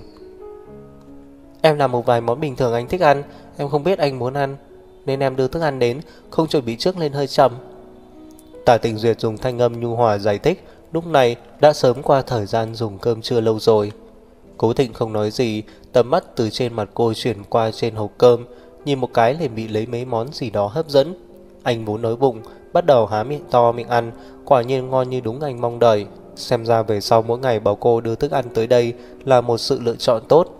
Em làm một vài món bình thường anh thích ăn, em không biết anh muốn ăn, nên em đưa thức ăn đến, không chuẩn bị trước nên hơi chậm. Tạ Tình Duyệt dùng thanh âm nhu hòa giải thích, lúc này đã sớm qua thời gian dùng cơm trưa lâu rồi. Cố Thịnh không nói gì, tầm mắt từ trên mặt cô chuyển qua trên hộp cơm, nhìn một cái liền bị lấy mấy món gì đó hấp dẫn. Anh vốn đói bụng, bắt đầu há miệng to miệng ăn, quả nhiên ngon như đúng anh mong đợi. Xem ra về sau mỗi ngày bảo cô đưa thức ăn tới đây là một sự lựa chọn tốt.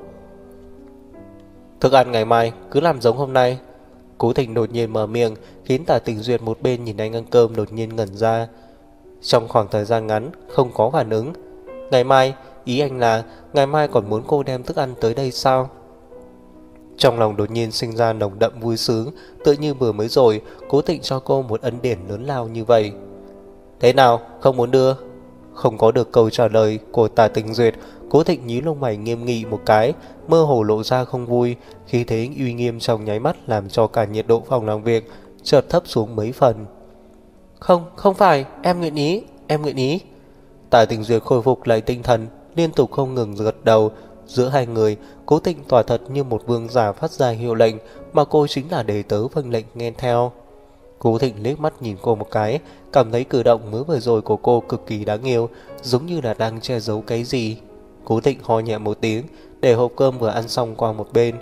Thức ăn ngày mai cứ làm giống hôm nay. Cố Thịnh đột nhiên mở miệng, khiến Tạ Tình Duyệt một bên nhìn anh ăn cơm đột nhiên ngẩn ra. Trong khoảng thời gian ngắn không có phản ứng. Ngày mai, ý anh là ngày mai còn muốn cô đem thức ăn tới đây sao? Trong lòng đột nhiên sinh ra nồng đậm vui sướng, tự như vừa mới rồi Cố Thịnh cho cô một ân điển lớn lao như vậy. Thế nào, không muốn đưa? Không có được câu trả lời của Tạ Tình Duyệt, Cố Thịnh nhíu lông mày nghiêm nghị một cái, mơ hồ lộ ra không vui, khí thế uy nghiêm trong nháy mắt làm cho cả nhiệt độ phòng làm việc chợt thấp xuống mấy phần. Không phải, em nguyện ý, em nguyện ý. Tạ Tình Duyệt khôi phục lại tinh thần, liên tục không ngừng gật đầu. Giữa hai người, Cố Thịnh tỏa thật như một vương giả phát ra hiệu lệnh, mà cô chính là đệ tớ vâng lệnh nghe theo. Cố Thịnh liếc mắt nhìn cô một cái, cảm thấy cử động mới vừa rồi của cô cực kỳ đáng yêu, giống như là đang che giấu cái gì. Cố Thịnh ho nhẹ một tiếng, để hộp cơm vừa ăn xong qua một bên.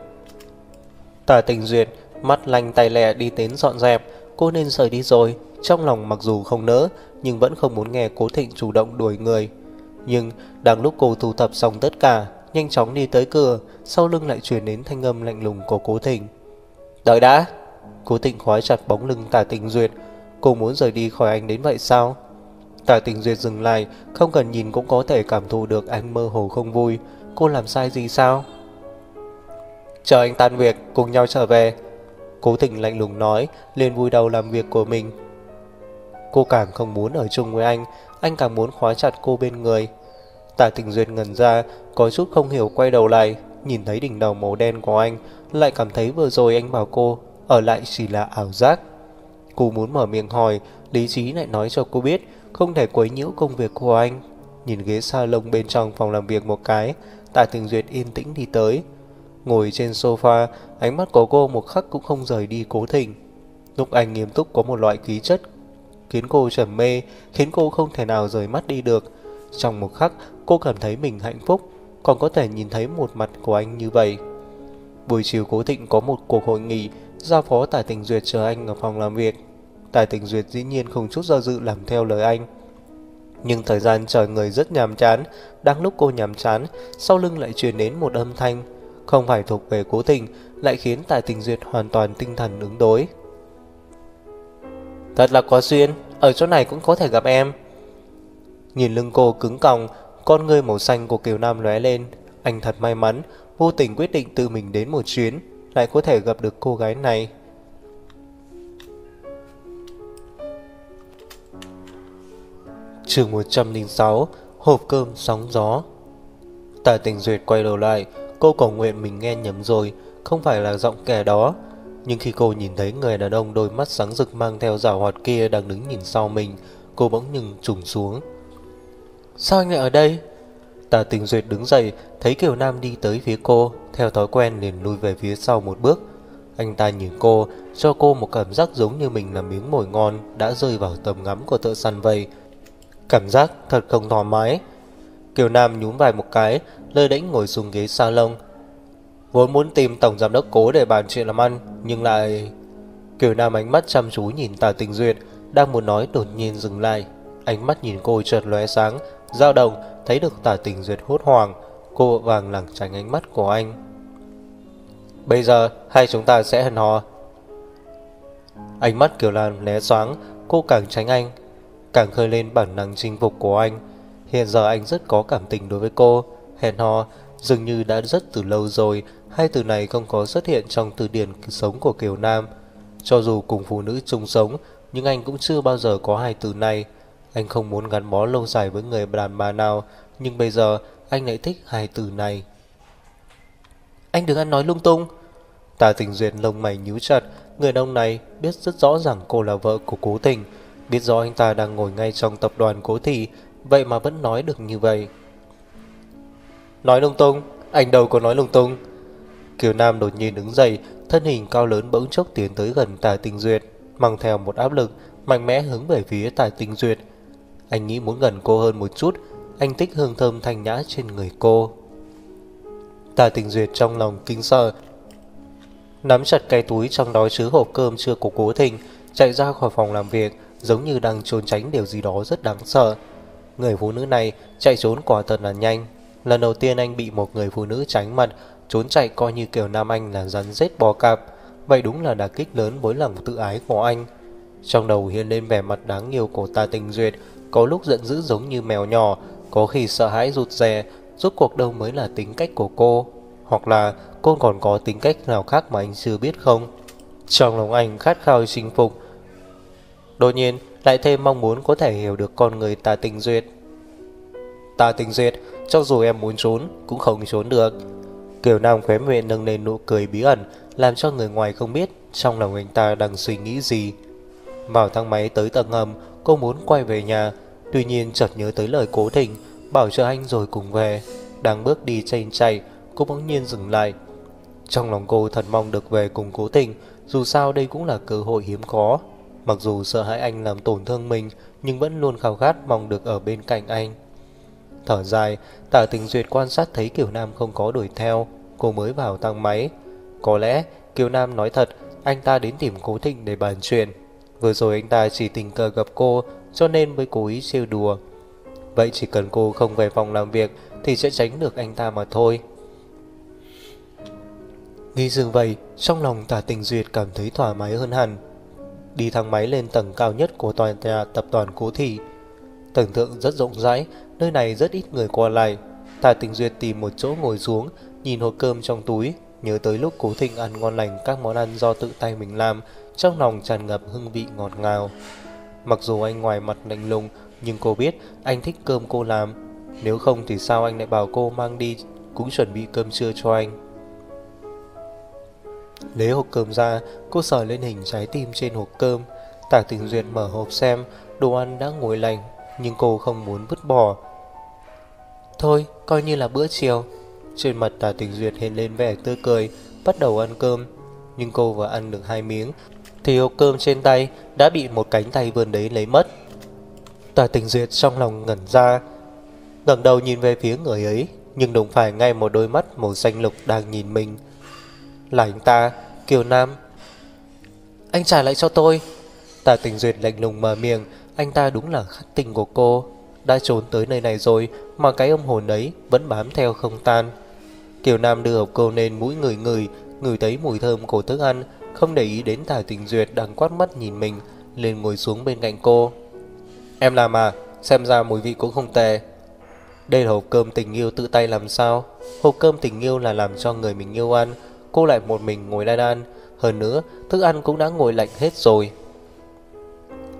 Tạ Tình Duyệt mắt lanh tay lẹ đi đến dọn dẹp, cô nên rời đi rồi. Trong lòng mặc dù không nỡ, nhưng vẫn không muốn nghe Cố Thịnh chủ động đuổi người. Nhưng đang lúc cô thu thập xong tất cả, nhanh chóng đi tới cửa, sau lưng lại truyền đến thanh âm lạnh lùng của Cố Thịnh. Đợi đã. Cố Thịnh khóa chặt bóng lưng Tạ Tình Duyệt. Cô muốn rời đi khỏi anh đến vậy sao? Tạ Tình Duyệt dừng lại, không cần nhìn cũng có thể cảm thụ được anh mơ hồ không vui. Cô làm sai gì sao? Chờ anh tan việc, cùng nhau trở về. Cố Thịnh lạnh lùng nói, liền vui đầu làm việc của mình. Cô càng không muốn ở chung với anh càng muốn khóa chặt cô bên người. Tạ Tình Duyệt ngẩn ra, có chút không hiểu quay đầu lại, nhìn thấy đỉnh đầu màu đen của anh, lại cảm thấy vừa rồi anh bảo cô ở lại chỉ là ảo giác. Cô muốn mở miệng hỏi, lý trí lại nói cho cô biết không thể quấy nhiễu công việc của anh. Nhìn ghế salon bên trong phòng làm việc một cái, Tạ Tình Duyệt yên tĩnh đi tới. Ngồi trên sofa, ánh mắt của cô một khắc cũng không rời đi Cố Thịnh. Lúc anh nghiêm túc có một loại khí chất khiến cô trầm mê, khiến cô không thể nào rời mắt đi được. Trong một khắc, cô cảm thấy mình hạnh phúc, còn có thể nhìn thấy một mặt của anh như vậy. Buổi chiều Cố Thịnh có một cuộc hội nghị, giao phó Tạ Tình Duyệt chờ anh ở phòng làm việc. Tạ Tình Duyệt dĩ nhiên không chút do dự làm theo lời anh. Nhưng thời gian chờ người rất nhàm chán. Đang lúc cô nhàm chán, sau lưng lại truyền đến một âm thanh không phải thuộc về Cố Thịnh, lại khiến Tạ Tình Duyệt hoàn toàn tinh thần ứng đối. Thật là có duyên, ở chỗ này cũng có thể gặp em. Nhìn lưng cô cứng còng, con ngươi màu xanh của Kiều Nam lóe lên. Anh thật may mắn, vô tình quyết định tự mình đến một chuyến, lại có thể gặp được cô gái này. Chương 106. Hộp cơm sóng gió. Tả Tình Duyệt quay đầu lại. Cô cầu nguyện mình nghe nhầm rồi, không phải là giọng kẻ đó. Nhưng khi cô nhìn thấy người đàn ông đôi mắt sáng rực mang theo giảo hoạt kia đang đứng nhìn sau mình, cô bỗng nhừng trùng xuống. Sao anh lại ở đây? Tả Tình Duyệt đứng dậy, thấy Kiều Nam đi tới phía cô, theo thói quen liền lùi về phía sau một bước. Anh ta nhìn cô, cho cô một cảm giác giống như mình là miếng mồi ngon đã rơi vào tầm ngắm của thợ săn vậy. Cảm giác thật không thoải mái. Kiều Nam nhún vai một cái, lơ đễnh ngồi xuống ghế salon. Vốn muốn tìm tổng giám đốc Cố để bàn chuyện làm ăn, nhưng lại... Kiều Nam ánh mắt chăm chú nhìn Tả Tình Duyệt, đang muốn nói đột nhiên dừng lại. Ánh mắt nhìn cô chợt lóe sáng, dao động, thấy được Tả Tình Duyệt hốt hoảng. Cô vàng lảng tránh ánh mắt của anh. Bây giờ hai chúng ta sẽ hẹn hò. Ánh mắt Kiều Nam lóe sáng, cô càng tránh anh, càng khơi lên bản năng chinh phục của anh. Hiện giờ anh rất có cảm tình đối với cô. Hẹn hò dường như đã rất từ lâu rồi. Hai từ này không có xuất hiện trong từ điển sống của Kiều Nam. Cho dù cùng phụ nữ chung sống, nhưng anh cũng chưa bao giờ có hai từ này. Anh không muốn gắn bó lâu dài với người đàn bà nào, nhưng bây giờ anh lại thích hai từ này. Anh đừng ăn nói lung tung. Tả Tình Duyệt lông mày nhíu chặt. Người đàn ông này biết rất rõ rằng cô là vợ của Cố Tình, biết rõ anh ta đang ngồi ngay trong tập đoàn Cố Thị, vậy mà vẫn nói được như vậy. Nói lung tung? Anh đâu có nói lung tung. Kiều Nam đột nhiên đứng dậy, thân hình cao lớn bỗng chốc tiến tới gần Tả Tình Duyệt, mang theo một áp lực mạnh mẽ hướng về phía Tả Tình Duyệt. Anh nghĩ muốn gần cô hơn một chút. Anh thích hương thơm thanh nhã trên người cô. Tả Tình Duyệt trong lòng kinh sợ, nắm chặt cái túi trong đó chứa hộp cơm trưa của Cố Tình, chạy ra khỏi phòng làm việc, giống như đang trốn tránh điều gì đó rất đáng sợ. Người phụ nữ này chạy trốn quả thật là nhanh. Lần đầu tiên anh bị một người phụ nữ tránh mặt, trốn chạy coi như Kiều Nam anh là rắn rết bò cạp. Vậy đúng là đả kích lớn với lòng tự ái của anh. Trong đầu hiện lên vẻ mặt đáng yêu của Tả Tình Duyệt, có lúc giận dữ giống như mèo nhỏ, có khi sợ hãi rụt rè. Rốt cuộc đâu mới là tính cách của cô? Hoặc là cô còn có tính cách nào khác mà anh chưa biết không? Trong lòng anh khát khao chinh phục, đột nhiên lại thêm mong muốn có thể hiểu được con người Tả Tình Duyệt. Tả Tình Duyệt, cho dù em muốn trốn cũng không trốn được. Kiều Nam khóe miệng nâng lên nụ cười bí ẩn, làm cho người ngoài không biết trong lòng anh ta đang suy nghĩ gì. Vào thang máy tới tầng hầm, cô muốn quay về nhà, tuy nhiên chợt nhớ tới lời Cố Tình bảo chờ anh rồi cùng về. Đang bước đi trên chạy, cô bỗng nhiên dừng lại. Trong lòng cô thật mong được về cùng Cố Tình, dù sao đây cũng là cơ hội hiếm có. Mặc dù sợ hãi anh làm tổn thương mình, nhưng vẫn luôn khao khát mong được ở bên cạnh anh. Thở dài, Tả Tình Duyệt quan sát thấy Kiều Nam không có đuổi theo, cô mới vào thang máy. Có lẽ Kiều Nam nói thật, anh ta đến tìm Cố Tình để bàn chuyện. Vừa rồi anh ta chỉ tình cờ gặp cô, cho nên mới cố ý trêu đùa. Vậy chỉ cần cô không về phòng làm việc thì sẽ tránh được anh ta mà thôi. Nghĩ dường vậy, trong lòng Tả Tình Duyệt cảm thấy thoải mái hơn hẳn. Đi thang máy lên tầng cao nhất của tòa nhà tập đoàn Cố Thị. Tầng thượng rất rộng rãi, nơi này rất ít người qua lại. Tả Tình Duyệt tìm một chỗ ngồi xuống, nhìn hộp cơm trong túi, nhớ tới lúc Cố Tình ăn ngon lành các món ăn do tự tay mình làm, trong lòng tràn ngập hương vị ngọt ngào. Mặc dù anh ngoài mặt lạnh lùng, nhưng cô biết anh thích cơm cô làm. Nếu không thì sao anh lại bảo cô mang đi cũng chuẩn bị cơm trưa cho anh. Lấy hộp cơm ra, cô sờ lên hình trái tim trên hộp cơm. Tả Tình Duyệt mở hộp xem, đồ ăn đã nguội lạnh, nhưng cô không muốn vứt bỏ. Thôi, coi như là bữa chiều. Trên mặt Tả Tình Duyệt hiện lên vẻ tươi cười, bắt đầu ăn cơm. Nhưng cô vừa ăn được 2 miếng thì hộp cơm trên tay đã bị một cánh tay vươn đấy lấy mất. Tả Tình Duyệt trong lòng ngẩn ra, ngẩng đầu nhìn về phía người ấy, nhưng đụng phải ngay một đôi mắt màu xanh lục đang nhìn mình. Là anh ta, Kiều Nam. Anh trả lại cho tôi. Tả Tình Duyệt lạnh lùng mở miệng. Anh ta đúng là khắc tinh của cô, đã trốn tới nơi này rồi mà cái âm hồn ấy vẫn bám theo không tan. Kiều Nam đưa hộp cơm lên mũi ngửi thấy mùi thơm của thức ăn, không để ý đến Tả Tình Duyệt đang quát mắt nhìn mình, liền ngồi xuống bên cạnh cô. Em làm à, xem ra mùi vị cũng không tệ. Đây là hộp cơm tình yêu tự tay làm sao? Hộp cơm tình yêu là làm cho người mình yêu ăn, cô lại một mình ngồi lại ăn. Hơn nữa, thức ăn cũng đã nguội lạnh hết rồi.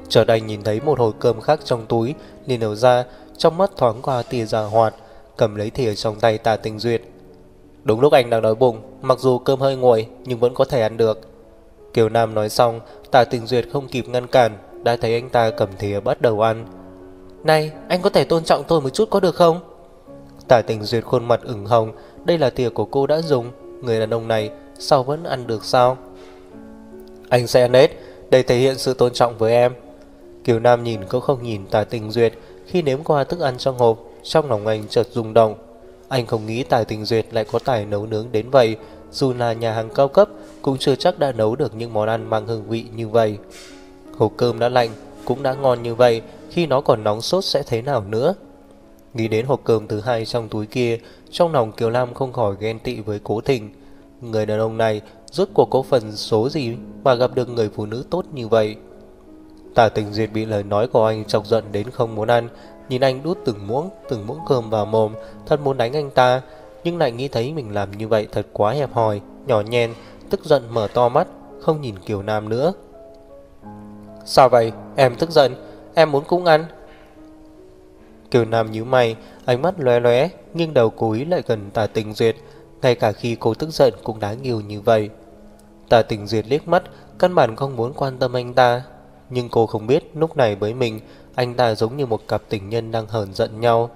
Chợt anh nhìn thấy một hộp cơm khác trong túi, liền nở ra, trong mắt thoáng qua tia giảo hoạt, cầm lấy thìa trong tay Tả Tình Duyệt. Đúng lúc anh đang đói bụng, mặc dù cơm hơi nguội nhưng vẫn có thể ăn được. Kiều Nam nói xong, Tả Tình Duyệt không kịp ngăn cản, đã thấy anh ta cầm thìa bắt đầu ăn. Này, anh có thể tôn trọng tôi một chút có được không? Tả Tình Duyệt khuôn mặt ửng hồng, đây là thìa của cô đã dùng, người đàn ông này sao vẫn ăn được sao? Anh sẽ ăn hết, để thể hiện sự tôn trọng với em. Kiều Nam nhìn cũng không nhìn Tả Tình Duyệt, khi nếm qua thức ăn trong hộp, trong lòng anh chợt rung động. Anh không nghĩ Tả Tình Duyệt lại có tài nấu nướng đến vậy, dù là nhà hàng cao cấp cũng chưa chắc đã nấu được những món ăn mang hương vị như vậy. Hộp cơm đã lạnh, cũng đã ngon như vậy, khi nó còn nóng sốt sẽ thế nào nữa? Nghĩ đến hộp cơm thứ hai trong túi kia, trong lòng Kiều Lam không khỏi ghen tị với Cố Thịnh. Người đàn ông này rốt cuộc có phần số gì mà gặp được người phụ nữ tốt như vậy? Tả Tình Duyệt bị lời nói của anh chọc giận đến không muốn ăn, nhìn anh đút từng muỗng cơm vào mồm, thật muốn đánh anh ta, nhưng lại nghĩ thấy mình làm như vậy thật quá hẹp hòi, nhỏ nhen, tức giận mở to mắt, không nhìn Kiều Nam nữa. Sao vậy? Em tức giận, em muốn cũng ăn. Kiều Nam nhíu mày, ánh mắt lóe lóe, nghiêng đầu cố ý lại gần Tả Tình Duyệt, ngay cả khi cô tức giận cũng đáng yêu như vậy. Tả Tình Duyệt liếc mắt, căn bản không muốn quan tâm anh ta, nhưng cô không biết lúc này với mình, anh ta giống như một cặp tình nhân đang hờn giận nhau.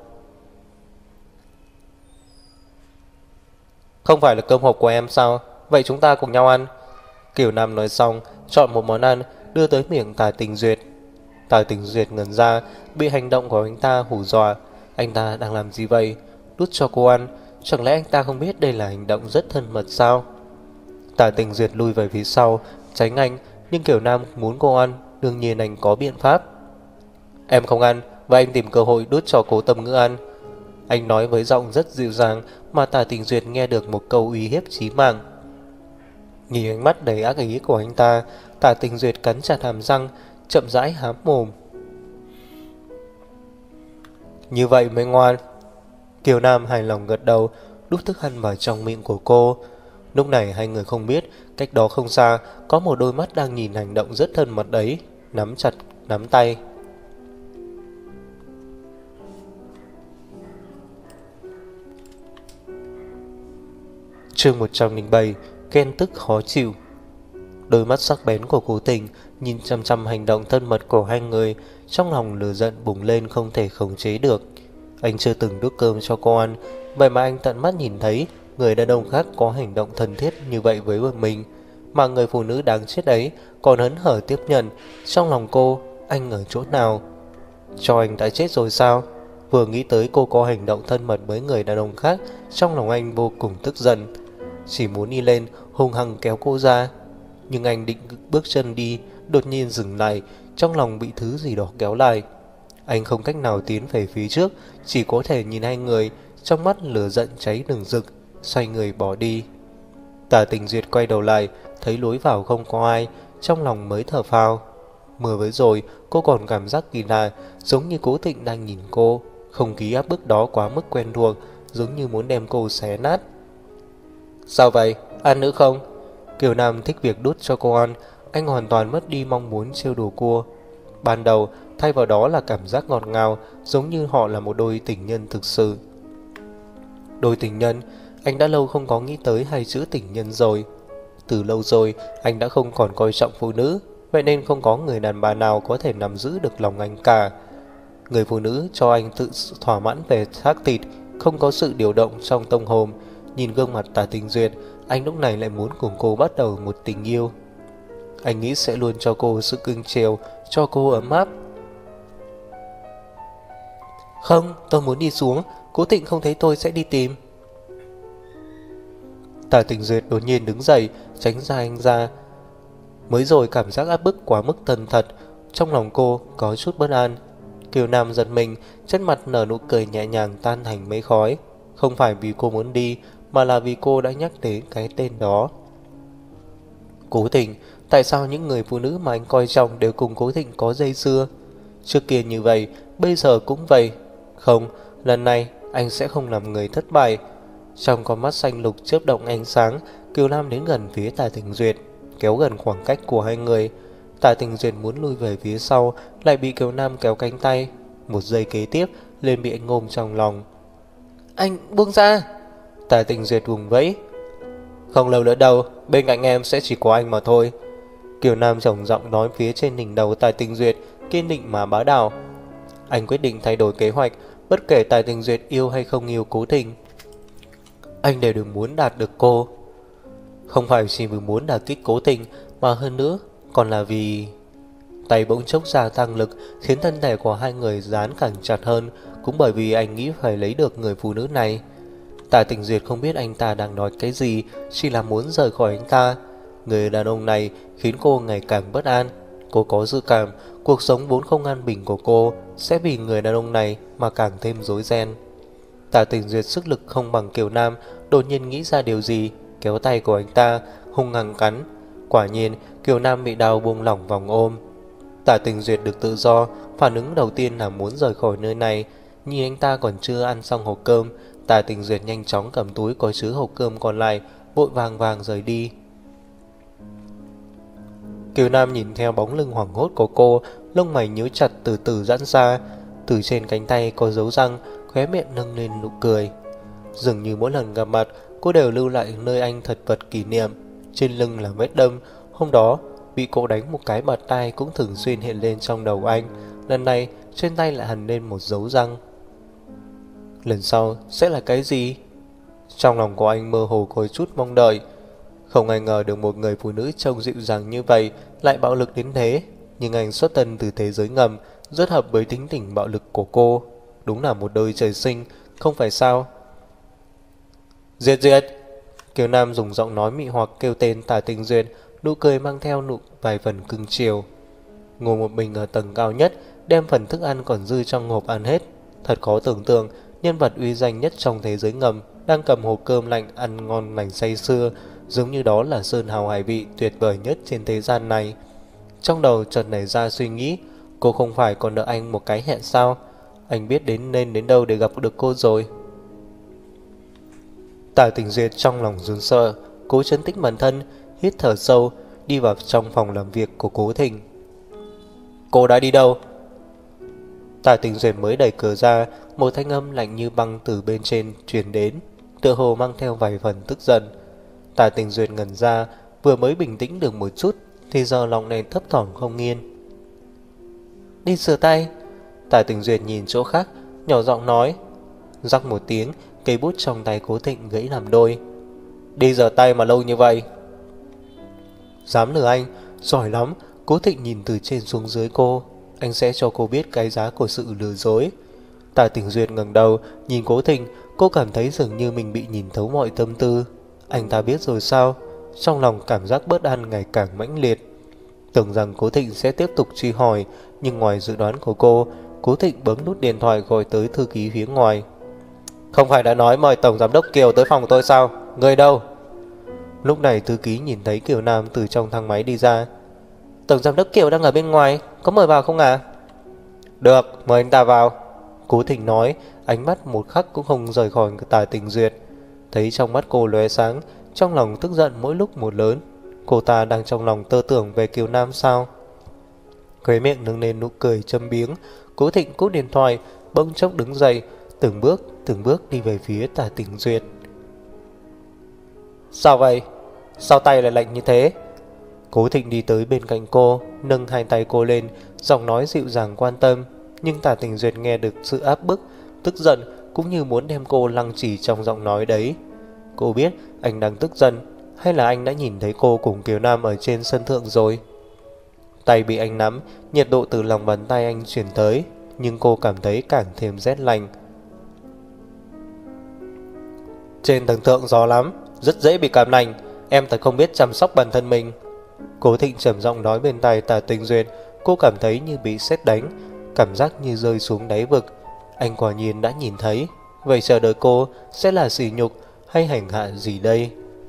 Không phải là cơm hộp của em sao? Vậy chúng ta cùng nhau ăn. Kiều Nam nói xong, chọn một món ăn, đưa tới miệng Tả Tình Duyệt. Tả Tình Duyệt ngẩn ra, bị hành động của anh ta hù dọa. Anh ta đang làm gì vậy? Đút cho cô ăn, chẳng lẽ anh ta không biết đây là hành động rất thân mật sao? Tả Tình Duyệt lui về phía sau, tránh anh, nhưng Kiều Nam muốn cô ăn, đương nhiên anh có biện pháp. Em không ăn, và anh tìm cơ hội đút cho Cố Tâm Ngữ ăn. Anh nói với giọng rất dịu dàng, mà Tả Tình Duyệt nghe được một câu uy hiếp chí mạng. Nhìn ánh mắt đầy ác ý của anh ta, Tả Tình Duyệt cắn chặt hàm răng, chậm rãi hám mồm. Như vậy mới ngoan. Kiều Nam hài lòng gật đầu, đút thức ăn vào trong miệng của cô. Lúc này hai người không biết, cách đó không xa có một đôi mắt đang nhìn hành động rất thân mật đấy, nắm chặt nắm tay. Chương 107, ghen tức khó chịu. Đôi mắt sắc bén của Cố Tình nhìn chăm chăm hành động thân mật của hai người, trong lòng lửa giận bùng lên không thể khống chế được. Anh chưa từng đút cơm cho cô ăn, vậy mà anh tận mắt nhìn thấy người đàn ông khác có hành động thân thiết như vậy với mình, mà người phụ nữ đáng chết ấy còn hớn hở tiếp nhận. Trong lòng cô, anh ở chỗ nào? Cho anh đã chết rồi sao? Vừa nghĩ tới cô có hành động thân mật với người đàn ông khác, trong lòng anh vô cùng tức giận, chỉ muốn đi lên hung hăng kéo cô ra. Nhưng anh định bước chân đi, đột nhiên dừng lại, trong lòng bị thứ gì đó kéo lại. Anh không cách nào tiến về phía trước, chỉ có thể nhìn hai người, trong mắt lửa giận cháy rừng rực, xoay người bỏ đi. Tả Tình Duyệt quay đầu lại, thấy lối vào không có ai, trong lòng mới thở phào. Vừa với rồi, cô còn cảm giác kỳ lạ, giống như Cố Thịnh đang nhìn cô. Không khí áp bức đó quá mức quen thuộc, giống như muốn đem cô xé nát. Sao vậy? Ăn nữa không? Kiều Nam thích việc đút cho cô ăn, anh hoàn toàn mất đi mong muốn trêu đùa cô. Ban đầu, thay vào đó là cảm giác ngọt ngào, giống như họ là một đôi tình nhân thực sự. Đôi tình nhân, anh đã lâu không có nghĩ tới hai chữ tình nhân rồi. Từ lâu rồi, anh đã không còn coi trọng phụ nữ, vậy nên không có người đàn bà nào có thể nắm giữ được lòng anh cả. Người phụ nữ cho anh tự thỏa mãn về xác thịt, không có sự điều động trong tâm hồn. Nhìn gương mặt Tả Tình Duyệt, anh lúc này lại muốn cùng cô bắt đầu một tình yêu. Anh nghĩ sẽ luôn cho cô sự cưng chiều, cho cô ấm áp. Không, tôi muốn đi xuống, Cố Thịnh không thấy tôi sẽ đi tìm. Tả Tình Duyệt đột nhiên đứng dậy, tránh ra anh ra. Mới rồi cảm giác áp bức quá mức thân thật, trong lòng cô có chút bất an. Kiều Nam giật mình, trên mặt nở nụ cười nhẹ nhàng tan thành mây khói. Không phải vì cô muốn đi, mà là vì cô đã nhắc đến cái tên đó. Cố Thịnh, tại sao những người phụ nữ mà anh coi trọng đều cùng Cố Thịnh có dây dưa? Trước kia như vậy, bây giờ cũng vậy. Không, lần này anh sẽ không làm người thất bại. Trong con mắt xanh lục chớp động ánh sáng, Kiều Nam đến gần phía Tả Tình Duyệt, kéo gần khoảng cách của hai người. Tạ Tình Duyệt muốn lui về phía sau, lại bị Kiều Nam kéo cánh tay. Một giây kế tiếp, liền bị anh ôm trong lòng. Anh buông ra! Tạ Tình Duyệt vùng vẫy. Không lâu nữa đâu, bên cạnh em sẽ chỉ có anh mà thôi. Kiều Nam trầm giọng nói phía trên đỉnh đầu Tạ Tình Duyệt, kiên định mà bá đạo. Anh quyết định thay đổi kế hoạch, bất kể Tạ Tình Duyệt yêu hay không yêu Cố Thịnh, anh đều đừng muốn đạt được cô. Không phải chỉ vì muốn đả kích Cố Thịnh, mà hơn nữa còn là vì... Tay bỗng chốc gia tăng lực, khiến thân thể của hai người dán càng chặt hơn. Cũng bởi vì anh nghĩ phải lấy được người phụ nữ này. Tạ Tình Duyệt không biết anh ta đang nói cái gì, chỉ là muốn rời khỏi anh ta. Người đàn ông này khiến cô ngày càng bất an. Cô có dự cảm cuộc sống vốn không an bình của cô sẽ vì người đàn ông này mà càng thêm rối ren. Tạ Tình Duyệt sức lực không bằng Kiều Nam, đột nhiên nghĩ ra điều gì, kéo tay của anh ta hung hăng cắn. Quả nhiên Kiều Nam bị đau buông lỏng vòng ôm. Tạ Tình Duyệt được tự do, phản ứng đầu tiên là muốn rời khỏi nơi này. Nhìn anh ta còn chưa ăn xong hộp cơm, Tạ Tình Duyệt nhanh chóng cầm túi có chứa hộp cơm còn lại, vội vàng rời đi. Kiều Nam nhìn theo bóng lưng hoảng hốt của cô, lông mày nhíu chặt từ từ giãn ra. Từ trên cánh tay có dấu răng, khóe miệng nâng lên nụ cười. Dường như mỗi lần gặp mặt, cô đều lưu lại nơi anh thật vật kỷ niệm. Trên lưng là vết đâm, hôm đó bị cô đánh một cái bạt tai cũng thường xuyên hiện lên trong đầu anh. Lần này trên tay lại hằn lên một dấu răng. Lần sau sẽ là cái gì? Trong lòng của anh mơ hồ có chút mong đợi. Không ai ngờ được một người phụ nữ trông dịu dàng như vậy lại bạo lực đến thế. Nhưng anh xuất thân từ thế giới ngầm, rất hợp với tính tình bạo lực của cô. Đúng là một đôi trời sinh, không phải sao? Duyệt Duyệt! Kiều Nam dùng giọng nói mị hoặc kêu tên Tạ Tình Duyệt, nụ cười mang theo vài phần cưng chiều. Ngồi một mình ở tầng cao nhất, đem phần thức ăn còn dư trong hộp ăn hết. Thật khó tưởng tượng, nhân vật uy danh nhất trong thế giới ngầm đang cầm hộp cơm lạnh ăn ngon lành say sưa, giống như đó là sơn hào hải vị tuyệt vời nhất trên thế gian này. Trong đầu chợt nảy ra suy nghĩ, cô không phải còn nợ anh một cái hẹn sao? Anh biết nên đến đâu để gặp được cô rồi. Tạ Tình Duyệt trong lòng run sợ, cố trấn tĩnh bản thân, hít thở sâu, đi vào trong phòng làm việc của Cố Thịnh. Cô đã đi đâu? Tạ Tình Duyệt mới đẩy cửa ra, một thanh âm lạnh như băng từ bên trên truyền đến, tựa hồ mang theo vài phần tức giận. Tạ Tình Duyệt ngẩn ra, vừa mới bình tĩnh được một chút thì giờ lòng này thấp thỏm không yên. Đi rửa tay. Tạ Tình Duyệt nhìn chỗ khác, nhỏ giọng nói. Rắc một tiếng, cây bút trong tay Cố Thịnh gãy làm đôi. Đi rửa tay mà lâu như vậy? Dám lừa anh, giỏi lắm. Cố Thịnh nhìn từ trên xuống dưới cô. Anh sẽ cho cô biết cái giá của sự lừa dối. Tạ Tình Duyệt ngẩng đầu nhìn Cố Thịnh, cô cảm thấy dường như mình bị nhìn thấu mọi tâm tư. Anh ta biết rồi sao? Trong lòng cảm giác bất an ngày càng mãnh liệt. Tưởng rằng Cố Thịnh sẽ tiếp tục truy hỏi, nhưng ngoài dự đoán của cô, Cố Thịnh bấm nút điện thoại gọi tới thư ký phía ngoài. Không phải đã nói mời Tổng Giám đốc Kiều tới phòng tôi sao? Người đâu? Lúc này thư ký nhìn thấy Kiều Nam từ trong thang máy đi ra. Tổng Giám đốc Kiều đang ở bên ngoài, có mời vào không à? Được, mời anh ta vào. Cố Thịnh nói, ánh mắt một khắc cũng không rời khỏi Tạ Tình Duyệt. Thấy trong mắt cô lóe sáng, trong lòng tức giận mỗi lúc một lớn. Cô ta đang trong lòng tơ tưởng về Kiều Nam sao? Khóe miệng nâng lên nụ cười châm biếng. Cố Thịnh cúp điện thoại, bỗng chốc đứng dậy, từng bước đi về phía Tạ Tình Duyệt. Sao vậy? Sao tay lại lạnh như thế? Cố Thịnh đi tới bên cạnh cô, nâng hai tay cô lên, giọng nói dịu dàng quan tâm. Nhưng Tạ Tình Duyệt nghe được sự áp bức, tức giận, cũng như muốn đem cô lăng trì trong giọng nói đấy. Cô biết anh đang tức giận, hay là anh đã nhìn thấy cô cùng Kiều Nam ở trên sân thượng rồi? Tay bị anh nắm, nhiệt độ từ lòng bàn tay anh chuyển tới, nhưng cô cảm thấy càng thêm rét lạnh. Trên tầng thượng gió lắm, rất dễ bị cảm lạnh. Em thật không biết chăm sóc bản thân mình. Cố Thịnh trầm giọng nói bên tai Tạ Tình Duyệt. Cô cảm thấy như bị sét đánh, cảm giác như rơi xuống đáy vực. Anh quả nhiên đã nhìn thấy. Vậy chờ đợi cô sẽ là sỉ nhục hay hành hạ gì đây?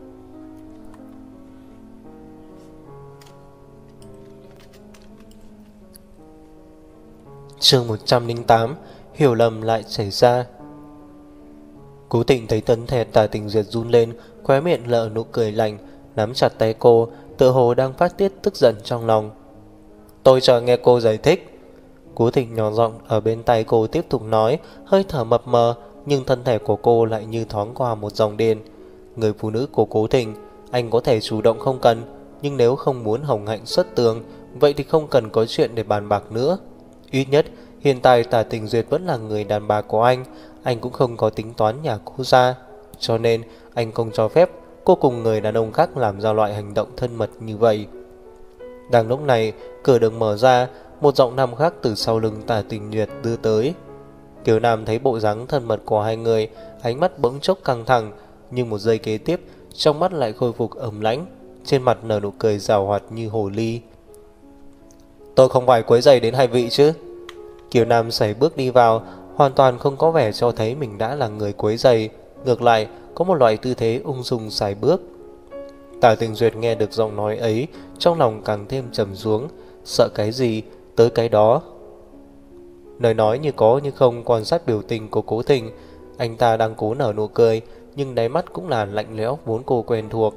Chương 108. Hiểu lầm lại xảy ra. Cố Thịnh thấy tấn thẹt Tạ Tình Duyệt run lên, khóe miệng lợ nụ cười lạnh, nắm chặt tay cô, tựa hồ đang phát tiết tức giận trong lòng. Tôi chờ nghe cô giải thích. Cố Thịnh nhỏ giọng ở bên tai cô tiếp tục nói, hơi thở mập mờ, nhưng thân thể của cô lại như thoáng qua một dòng điện. Người phụ nữ của Cố Thịnh, anh có thể chủ động không cần, nhưng nếu không muốn hồng hạnh xuất tường, vậy thì không cần có chuyện để bàn bạc nữa. Ít nhất hiện tại Tả Tình Duyệt vẫn là người đàn bà của anh cũng không có tính toán nhà cô ra, cho nên anh không cho phép cô cùng người đàn ông khác làm ra loại hành động thân mật như vậy. Đang lúc này, cửa được mở ra, một giọng nam khác từ sau lưng Tả Tình Duyệt đưa tới. Kiều Nam thấy bộ dáng thân mật của hai người, ánh mắt bỗng chốc căng thẳng, nhưng một giây kế tiếp, trong mắt lại khôi phục ấm lãnh, trên mặt nở nụ cười giảo hoạt như hồ ly. Tôi không phải quấy rầy đến hai vị chứ? Kiều Nam sải bước đi vào, hoàn toàn không có vẻ cho thấy mình đã là người quấy rầy, ngược lại có một loại tư thế ung dung sải bước. Tả Tình Duyệt nghe được giọng nói ấy, trong lòng càng thêm trầm xuống, sợ cái gì tới cái đó. Lời nói như có như không quan sát biểu tình của Cố Thịnh, anh ta đang cố nở nụ cười, nhưng đáy mắt cũng là lạnh lẽo vốn cô quen thuộc.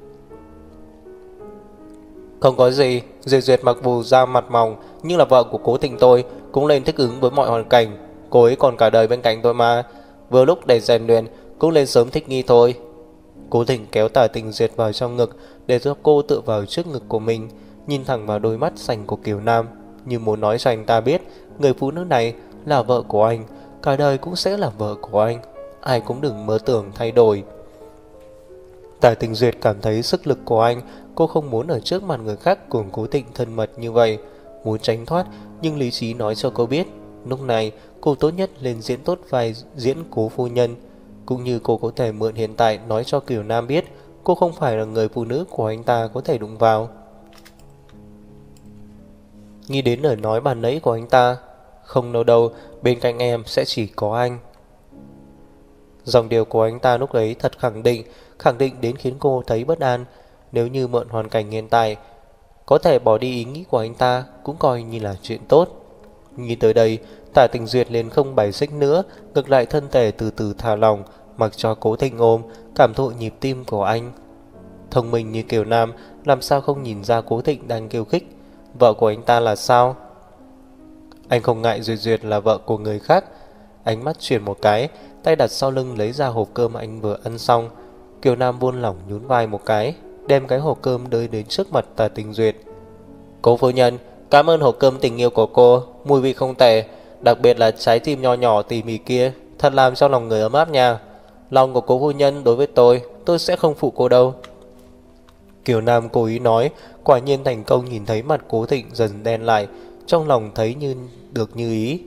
Không có gì, Duyệt Duyệt mặc dù da mặt mỏng, nhưng là vợ của Cố Thịnh tôi, cũng nên thích ứng với mọi hoàn cảnh. Cô ấy còn cả đời bên cạnh tôi mà, vừa lúc để rèn luyện, cũng nên sớm thích nghi thôi. Cố Thịnh kéo Tả Tình Duyệt vào trong ngực, để cho cô tựa vào trước ngực của mình, nhìn thẳng vào đôi mắt xanh của Kiều Nam, như muốn nói cho anh ta biết, người phụ nữ này là vợ của anh, cả đời cũng sẽ là vợ của anh, ai cũng đừng mơ tưởng thay đổi. Tả Tình Duyệt cảm thấy sức lực của anh, cô không muốn ở trước mặt người khác cùng Cố Thịnh thân mật như vậy, muốn tránh thoát, nhưng lý trí nói cho cô biết, lúc này cô tốt nhất lên diễn tốt vai diễn Cố phu nhân, cũng như cô có thể mượn hiện tại nói cho Kiều Nam biết cô không phải là người phụ nữ của anh ta có thể đụng vào. Nghĩ đến lời nói bàn nãy của anh ta, không đâu đâu, bên cạnh em sẽ chỉ có anh. Dòng điều của anh ta lúc ấy thật khẳng định đến khiến cô thấy bất an. Nếu như mượn hoàn cảnh hiện tại, có thể bỏ đi ý nghĩ của anh ta, cũng coi như là chuyện tốt. Nghĩ tới đây, Tả Tình Duyệt liền không bày xích nữa, ngược lại thân thể từ từ thả lỏng, mặc cho Cố Thịnh ôm, cảm thụ nhịp tim của anh. Thông minh như Kiều Nam, làm sao không nhìn ra Cố Thịnh đang kêu khích. Vợ của anh ta là sao? Anh không ngại Duyệt Duyệt là vợ của người khác. Ánh mắt chuyển một cái, tay đặt sau lưng lấy ra hộp cơm anh vừa ăn xong. Kiều Nam buông lỏng nhún vai một cái, đem cái hộp cơm đưa đến trước mặt Tả Tình Duyệt. Cố phu nhân, cảm ơn hộp cơm tình yêu của cô, mùi vị không tệ, đặc biệt là trái tim nho nhỏ tỉ mỉ kia, thật làm cho lòng người ấm áp nha. Lòng của cố phu nhân đối với tôi sẽ không phụ cô đâu. Kiều Nam cố ý nói, quả nhiên thành công nhìn thấy mặt Cố Thịnh dần đen lại, trong lòng thấy như được như ý.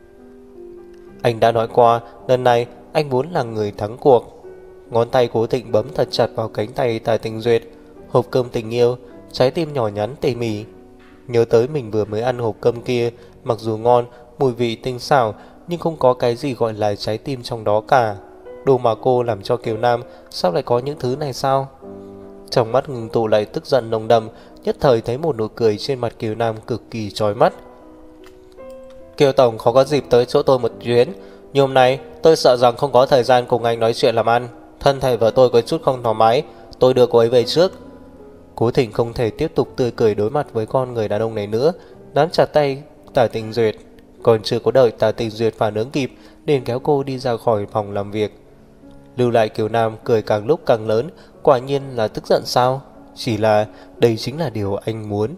Anh đã nói qua, lần này anh muốn là người thắng cuộc. Ngón tay Cố Thịnh bấm thật chặt vào cánh tay Tả Tình Duyệt. Hộp cơm tình yêu, trái tim nhỏ nhắn tỉ mỉ. Nhớ tới mình vừa mới ăn hộp cơm kia, mặc dù ngon, mùi vị tinh xảo, nhưng không có cái gì gọi là trái tim trong đó cả. Đồ mà cô làm cho Kiều Nam, sao lại có những thứ này sao? Trong mắt ngừng tụ lại tức giận nồng đậm, nhất thời thấy một nụ cười trên mặt Kiều Nam cực kỳ chói mắt. Kiều tổng khó có dịp tới chỗ tôi một chuyến, nhưng hôm nay tôi sợ rằng không có thời gian cùng anh nói chuyện làm ăn. Thân thể vợ tôi có chút không thoải mái, tôi đưa cô ấy về trước. Cố Thịnh không thể tiếp tục tươi cười đối mặt với con người đàn ông này nữa, nắm chặt tay Tả Tình Duyệt. Còn chưa có đợi Tả Tình Duyệt phản ứng kịp, liền kéo cô đi ra khỏi phòng làm việc. Lưu lại Kiều Nam cười càng lúc càng lớn, quả nhiên là tức giận sao? Chỉ là đây chính là điều anh muốn.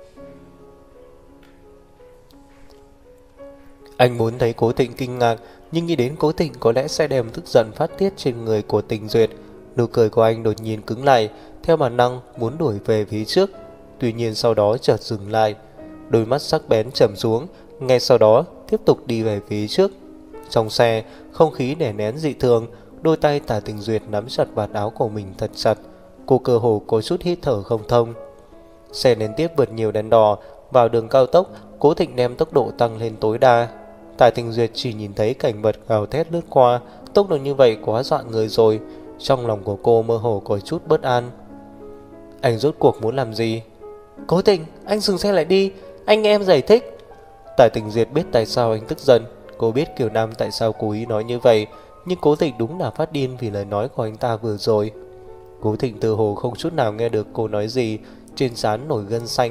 Anh muốn thấy Cố Thịnh kinh ngạc, nhưng nghĩ đến Cố Thịnh có lẽ sẽ đem tức giận phát tiết trên người của Tình Duyệt. Nụ cười của anh đột nhiên cứng lại, theo bản năng muốn đuổi về phía trước. Tuy nhiên sau đó chợt dừng lại, đôi mắt sắc bén trầm xuống, ngay sau đó tiếp tục đi về phía trước. Trong xe, không khí đè nén dị thường, đôi tay Tả Tình Duyệt nắm chặt vạt áo của mình thật chặt. Cô cơ hồ có chút hít thở không thông. Xe liên tiếp vượt nhiều đèn đỏ, vào đường cao tốc, Cố Thịnh đem tốc độ tăng lên tối đa. Tả Tình Duyệt chỉ nhìn thấy cảnh vật gào thét lướt qua, tốc độ như vậy quá dọa người rồi. Trong lòng của cô mơ hồ có chút bất an. Anh rốt cuộc muốn làm gì? Cố Thịnh, anh dừng xe lại đi, anh nghe em giải thích. Tả Tình Duyệt biết tại sao anh tức giận. Cô biết Kiều Nam tại sao cố ý nói như vậy, nhưng Cố Thịnh đúng là phát điên vì lời nói của anh ta vừa rồi. Cố Thịnh tự hồ không chút nào nghe được cô nói gì, trên trán nổi gân xanh,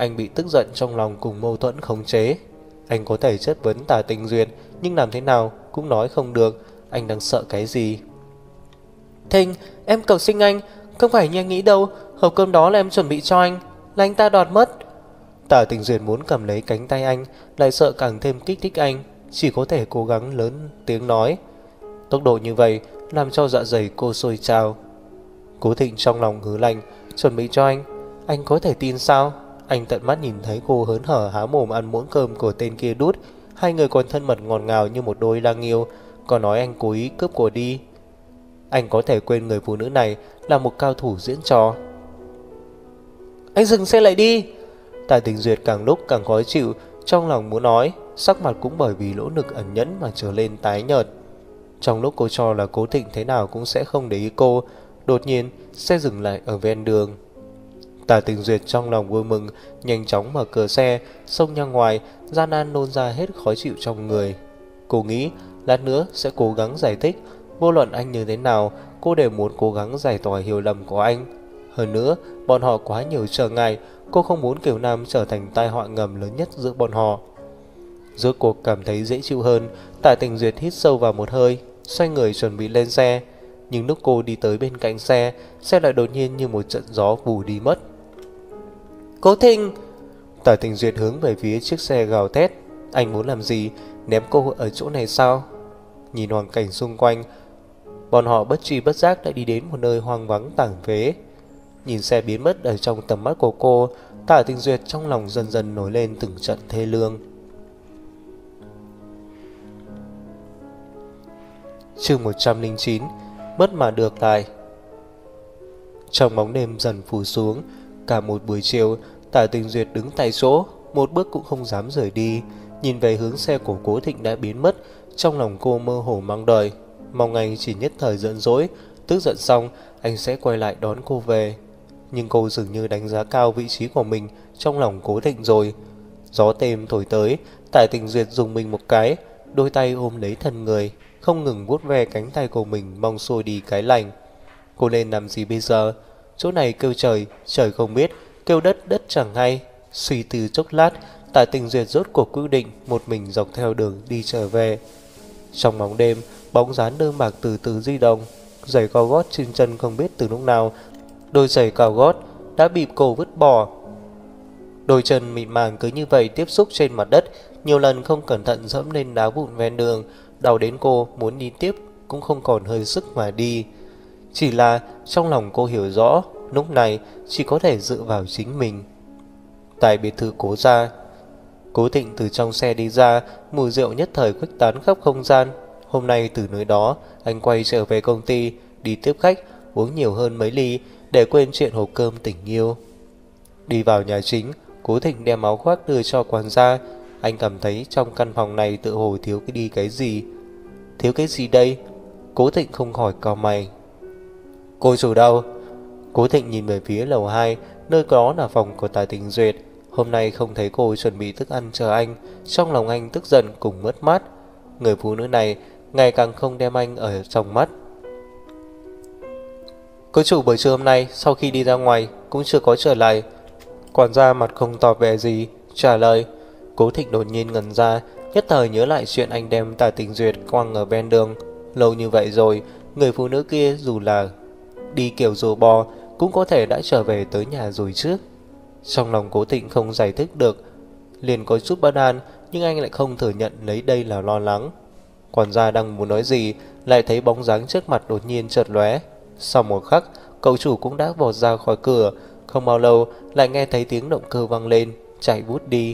Anh bị tức giận trong lòng cùng mâu thuẫn khống chế. Anh có thể chất vấn Tả Tình Duyệt, nhưng làm thế nào cũng nói không được. Anh đang sợ cái gì? Thinh, em cầu xin anh, không phải như anh nghĩ đâu. Hộp cơm đó là em chuẩn bị cho anh, là anh ta đoạt mất. Tả Tình Duyệt muốn cầm lấy cánh tay anh, lại sợ càng thêm kích thích anh, chỉ có thể cố gắng lớn tiếng nói. Tốc độ như vậy làm cho dạ dày cô sôi trào. Cố Thịnh trong lòng hứ lạnh, chuẩn bị cho anh có thể tin sao? Anh tận mắt nhìn thấy cô hớn hở há mồm ăn muỗng cơm của tên kia đút. Hai người còn thân mật ngọt ngào như một đôi đang yêu, còn nói anh cố ý cướp cô đi. Anh có thể quên người phụ nữ này là một cao thủ diễn trò. Anh dừng xe lại đi. Tả Tình Duyệt càng lúc càng khó chịu, trong lòng muốn nói, sắc mặt cũng bởi vì nỗ lực ẩn nhẫn mà trở lên tái nhợt. Trong lúc cô cho là Cố Thịnh thế nào cũng sẽ không để ý cô, đột nhiên xe dừng lại ở ven đường. Tả Tình Duyệt trong lòng vui mừng, nhanh chóng mở cửa xe, xông ra ngoài, gian nan nôn ra hết khó chịu trong người. Cô nghĩ lát nữa sẽ cố gắng giải thích, vô luận anh như thế nào, cô đều muốn cố gắng giải tỏa hiểu lầm của anh. Hơn nữa, bọn họ quá nhiều trở ngại, cô không muốn Kiều Nam trở thành tai họa ngầm lớn nhất giữa bọn họ. Rốt cuộc cảm thấy dễ chịu hơn, Tả Tình Duyệt hít sâu vào một hơi, xoay người chuẩn bị lên xe. Nhưng lúc cô đi tới bên cạnh xe, xe lại đột nhiên như một trận gió vù đi mất. Cố Thịnh! Tả Tình Duyệt hướng về phía chiếc xe gào thét. Anh muốn làm gì? Ném cô ở chỗ này sao? Nhìn hoàn cảnh xung quanh, bọn họ bất tri bất giác đã đi đến một nơi hoang vắng tảng phế. Nhìn xe biến mất ở trong tầm mắt của cô, Tả Tình Duyệt trong lòng dần dần nổi lên từng trận thê lương. Chương 109: Mất mà được lại. Trong bóng đêm dần phủ xuống, cả một buổi chiều, Tả Tình Duyệt đứng tại chỗ, một bước cũng không dám rời đi. Nhìn về hướng xe của Cố Thịnh đã biến mất, trong lòng cô mơ hồ mong đợi, mong anh chỉ nhất thời giận dỗi, tức giận xong anh sẽ quay lại đón cô về. Nhưng cô dường như đánh giá cao vị trí của mình trong lòng Cố Thịnh rồi. Gió êm thổi tới, Tả Tình Duyệt dùng mình một cái, đôi tay ôm lấy thân người, không ngừng vuốt ve cánh tay của mình, mong xua đi cái lạnh. Cô nên làm gì bây giờ? Chỗ này kêu trời, trời không biết, kêu đất, đất chẳng hay. Suy tư chốc lát, Tả Tình Duyệt rốt cuộc quyết định một mình dọc theo đường đi trở về. Trong bóng đêm, bóng dáng đơn bạc từ từ di động, giày cao gót trên chân không biết từ lúc nào, đôi giày cao gót đã bị cô vứt bỏ. Đôi chân mịn màng cứ như vậy tiếp xúc trên mặt đất, nhiều lần không cẩn thận dẫm lên đá vụn ven đường, đau đến cô muốn đi tiếp cũng không còn hơi sức mà đi. Chỉ là trong lòng cô hiểu rõ, lúc này chỉ có thể dựa vào chính mình. Tại biệt thự Cố gia, Cố Thịnh từ trong xe đi ra, mùi rượu nhất thời khuếch tán khắp không gian. Hôm nay từ nơi đó, anh quay trở về công ty, đi tiếp khách, uống nhiều hơn mấy ly để quên chuyện hộp cơm tình yêu. Đi vào nhà chính, Cố Thịnh đem áo khoác đưa cho quản gia. Anh cảm thấy trong căn phòng này tự hồ thiếu cái gì. Thiếu cái gì đây? Cố Thịnh không khỏi cau mày. Cô chủ đâu? Cố Thịnh nhìn về phía lầu 2, nơi đó là phòng của Tả Tình Duyệt. Hôm nay không thấy cô chuẩn bị thức ăn chờ anh, trong lòng anh tức giận cùng mất mát. Người phụ nữ này ngày càng không đem anh ở trong mắt. Cô chủ buổi trưa hôm nay sau khi đi ra ngoài cũng chưa có trở lại. Quản gia mặt không tỏ vẻ gì trả lời. Cố Thịnh đột nhiên ngẩn ra, nhất thời nhớ lại chuyện anh đem Tả Tình Duyệt quăng ở ven đường. Lâu như vậy rồi, người phụ nữ kia dù là đi kiểu rùa bò cũng có thể đã trở về tới nhà rồi chứ. Trong lòng Cố Thịnh không giải thích được, liền có chút bất an, nhưng anh lại không thừa nhận lấy đây là lo lắng. Quản gia đang muốn nói gì, lại thấy bóng dáng trước mặt đột nhiên chợt lóe. Sau một khắc, cậu chủ cũng đã vọt ra khỏi cửa. Không bao lâu lại nghe thấy tiếng động cơ vang lên, chạy vút đi.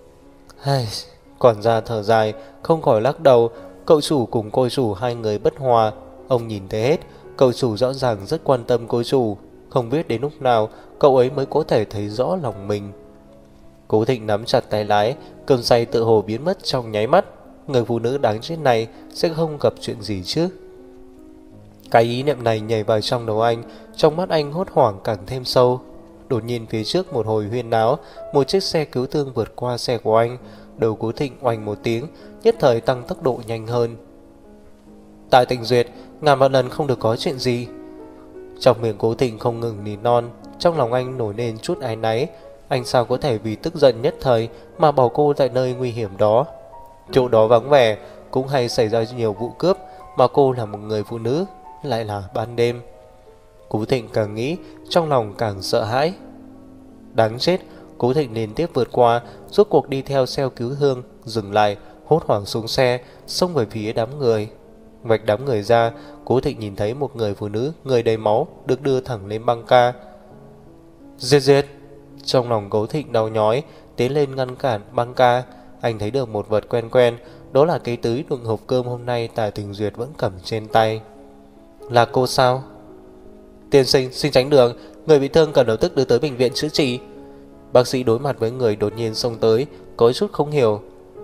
Quản gia thở dài, không khỏi lắc đầu. Cậu chủ cùng cô chủ hai người bất hòa. Ông nhìn thấy hết, cậu chủ rõ ràng rất quan tâm cô chủ. Không biết đến lúc nào cậu ấy mới có thể thấy rõ lòng mình. Cố Thịnh nắm chặt tay lái, cơn say tự hồ biến mất trong nháy mắt. Người phụ nữ đáng chết này sẽ không gặp chuyện gì chứ? Cái ý niệm này nhảy vào trong đầu anh, trong mắt anh hốt hoảng càng thêm sâu. Đột nhiên phía trước một hồi huyên náo, một chiếc xe cứu thương vượt qua xe của anh. Đầu Cố Thịnh oanh một tiếng, nhất thời tăng tốc độ nhanh hơn. Tại Tình Duyệt, ngàn vạn lần không được có chuyện gì. Trong miệng Cố Thịnh không ngừng nỉ non, trong lòng anh nổi lên chút áy náy. Anh sao có thể vì tức giận nhất thời mà bỏ cô tại nơi nguy hiểm đó. Chỗ đó vắng vẻ, cũng hay xảy ra nhiều vụ cướp, mà cô là một người phụ nữ, lại là ban đêm. Cố Thịnh càng nghĩ, trong lòng càng sợ hãi. Đáng chết, Cố Thịnh liên tiếp vượt qua, rốt cuộc đi theo xe cứu thương, dừng lại, hốt hoảng xuống xe, xông về phía đám người. Vạch đám người ra, Cố Thịnh nhìn thấy một người phụ nữ, người đầy máu, được đưa thẳng lên băng ca. Giết giết! Trong lòng Cố Thịnh đau nhói, tiến lên ngăn cản băng ca. Anh thấy được một vật quen quen, đó là cái túi đựng hộp cơm hôm nay Tài Tình Duyệt vẫn cầm trên tay. Là cô sao? Tiên sinh, xin tránh đường, người bị thương cần lập tức đưa tới bệnh viện chữa trị. Bác sĩ đối mặt với người đột nhiên xông tới, có chút không hiểu.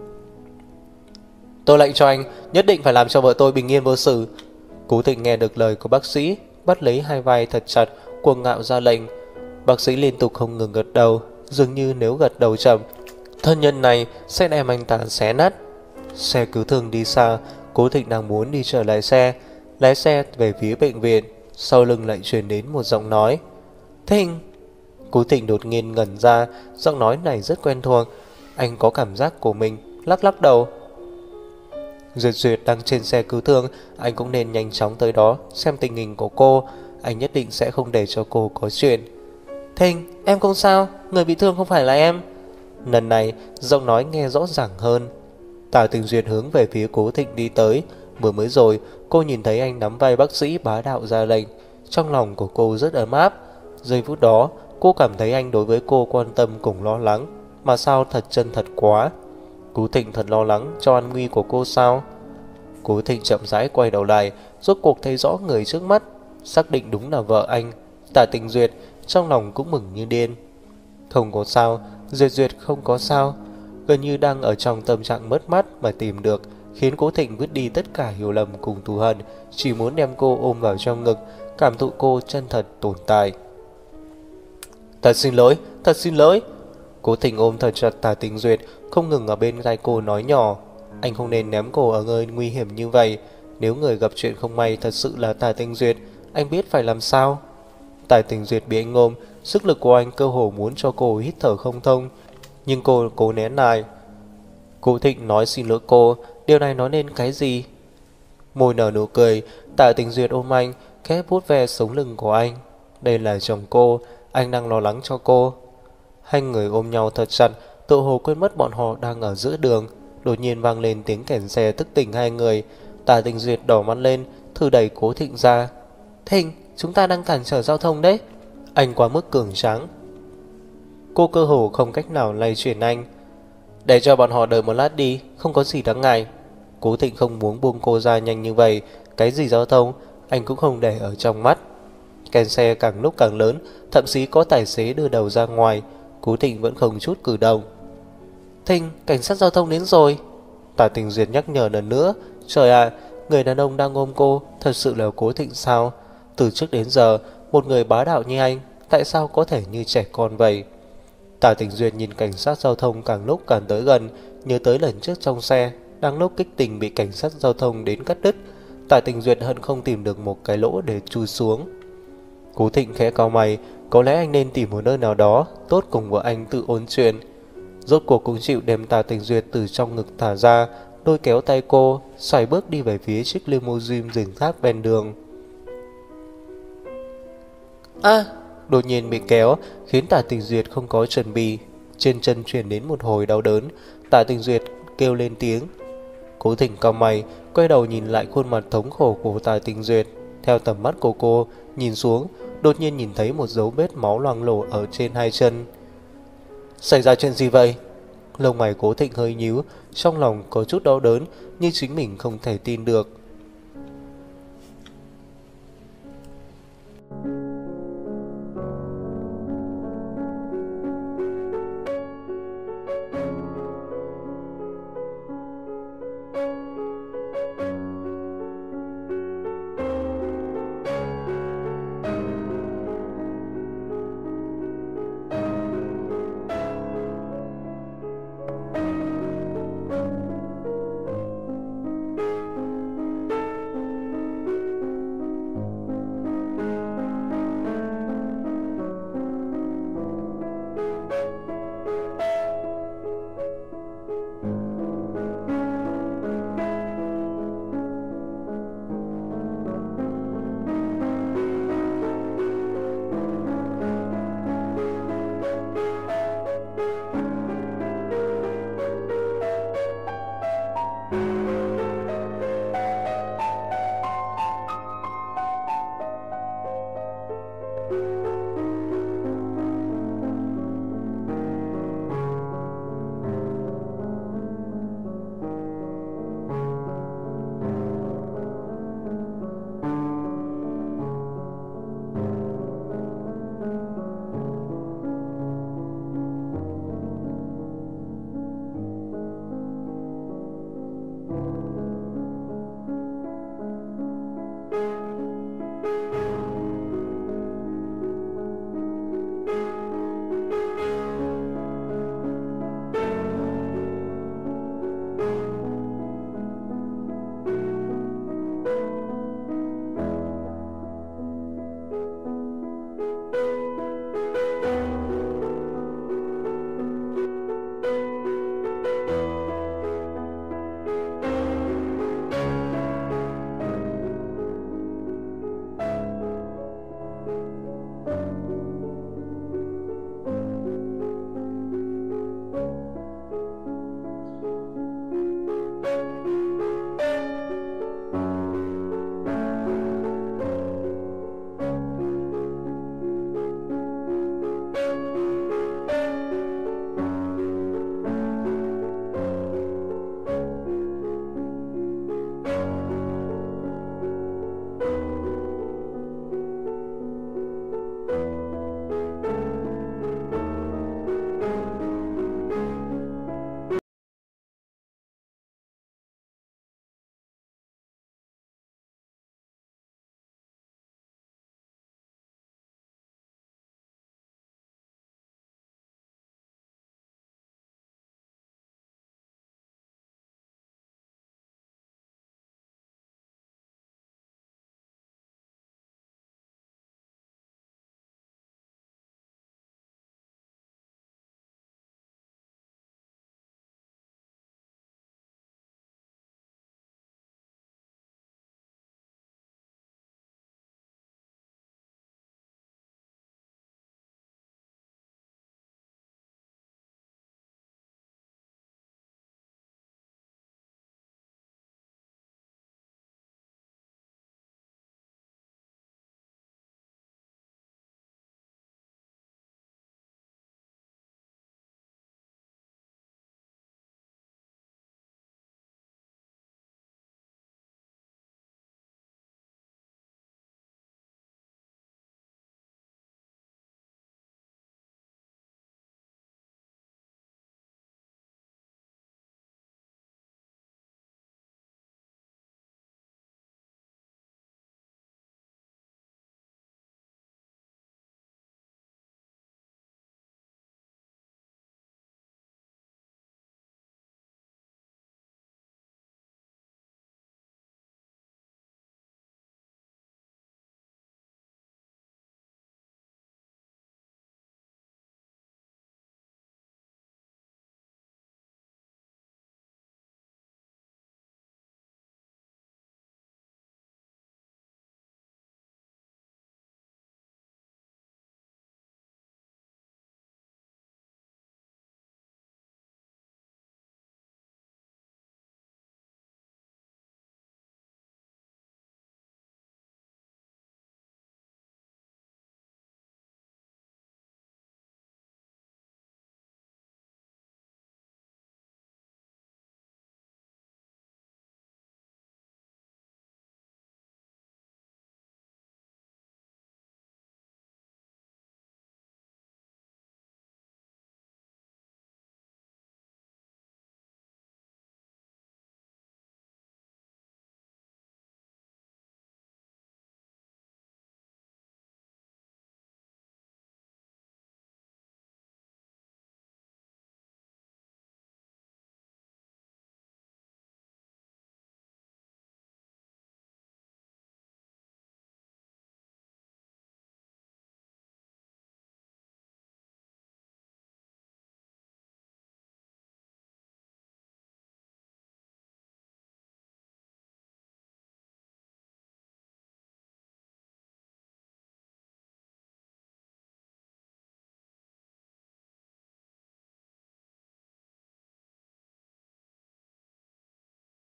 Tôi lệnh cho anh, nhất định phải làm cho vợ tôi bình yên vô sự. Cố Thịnh nghe được lời của bác sĩ, bắt lấy hai vai thật chặt, cuồng ngạo ra lệnh. Bác sĩ liên tục không ngừng gật đầu, dường như nếu gật đầu chậm, thân nhân này sẽ đem anh ta xé nát. Xe cứu thương đi xa, Cố Thịnh đang muốn đi trở lại xe, lái xe về phía bệnh viện. Sau lưng lại truyền đến một giọng nói. Thịnh! Cố Thịnh đột nhiên ngẩn ra, giọng nói này rất quen thuộc. Anh có cảm giác của mình, lắc lắc đầu. Duyệt Duyệt đang trên xe cứu thương, anh cũng nên nhanh chóng tới đó, xem tình hình của cô. Anh nhất định sẽ không để cho cô có chuyện. Thịnh, em không sao, người bị thương không phải là em. Lần này, giọng nói nghe rõ ràng hơn. Tả Tình Duyệt hướng về phía Cố Thịnh đi tới. Vừa mới rồi, cô nhìn thấy anh nắm vai bác sĩ bá đạo ra lệnh. Trong lòng của cô rất ấm áp. Giây phút đó, cô cảm thấy anh đối với cô quan tâm cùng lo lắng. Mà sao thật chân thật quá. Cố Thịnh thật lo lắng cho an nguy của cô sao? Cố Thịnh chậm rãi quay đầu lại, rốt cuộc thấy rõ người trước mắt, xác định đúng là vợ anh. Tả Tình Duyệt trong lòng cũng mừng như điên. Không có sao, Duyệt Duyệt không có sao. Gần như đang ở trong tâm trạng mất mát mà tìm được, khiến Cố Thịnh vứt đi tất cả hiểu lầm cùng thù hận, chỉ muốn đem cô ôm vào trong ngực, cảm thụ cô chân thật tồn tại. Thật xin lỗi, thật xin lỗi. Cố Thịnh ôm thật chặt Tả Tình Duyệt, không ngừng ở bên tai cô nói nhỏ. Anh không nên ném cô ở nơi nguy hiểm như vậy. Nếu người gặp chuyện không may thật sự là Tả Tình Duyệt, anh biết phải làm sao. Tả Tình Duyệt bị anh ôm, sức lực của anh cơ hồ muốn cho cô hít thở không thông, nhưng cô cố nén lại. Cố Thịnh nói xin lỗi cô, điều này nói nên cái gì? Môi nở nụ cười, Tả Tình Duyệt ôm anh, khẽ vuốt ve sống lưng của anh. Đây là chồng cô, anh đang lo lắng cho cô. Hai người ôm nhau thật chặt, tự hồ quên mất bọn họ đang ở giữa đường. Đột nhiên vang lên tiếng kèn xe thức tỉnh hai người. Tả Tình Duyệt đỏ mắt lên, thử đẩy Cố Thịnh ra. Thịnh, chúng ta đang cản trở giao thông đấy. Anh quá mức cường tráng. Cô cơ hồ không cách nào lay chuyển anh. Để cho bọn họ đợi một lát đi, không có gì đáng ngại. Cố Thịnh không muốn buông cô ra nhanh như vậy. Cái gì giao thông, anh cũng không để ở trong mắt. Kèn xe càng lúc càng lớn, thậm chí có tài xế đưa đầu ra ngoài. Cố Thịnh vẫn không chút cử động. Thịnh, cảnh sát giao thông đến rồi. Tả Tình Duyệt nhắc nhở lần nữa. Trời ạ, người đàn ông đang ôm cô thật sự là Cố Thịnh sao? Từ trước đến giờ, một người bá đạo như anh tại sao có thể như trẻ con vậy? Tả Tình Duyệt nhìn cảnh sát giao thông càng lúc càng tới gần, nhớ tới lần trước trong xe, đang lúc kích tình bị cảnh sát giao thông đến cắt đứt. Tả Tình Duyệt hận không tìm được một cái lỗ để chui xuống. Cố Thịnh khẽ cau mày, có lẽ anh nên tìm một nơi nào đó tốt cùng vợ anh tự ôn chuyện. Rốt cuộc cũng chịu đem Tả Tình Duyệt từ trong ngực thả ra, lôi kéo tay cô, xoay bước đi về phía chiếc limousine dừng thác ven đường. Đột nhiên bị kéo, khiến Tả Tình Duyệt không có chuẩn bị, trên chân truyền đến một hồi đau đớn. Tả Tình Duyệt kêu lên tiếng. Cố Thịnh cau mày, quay đầu nhìn lại khuôn mặt thống khổ của Tả Tình Duyệt. Theo tầm mắt của cô nhìn xuống, đột nhiên nhìn thấy một dấu vết máu loang lổ ở trên hai chân. Xảy ra chuyện gì vậy? Lông mày Cố Thịnh hơi nhíu, trong lòng có chút đau đớn, nhưng chính mình không thể tin được.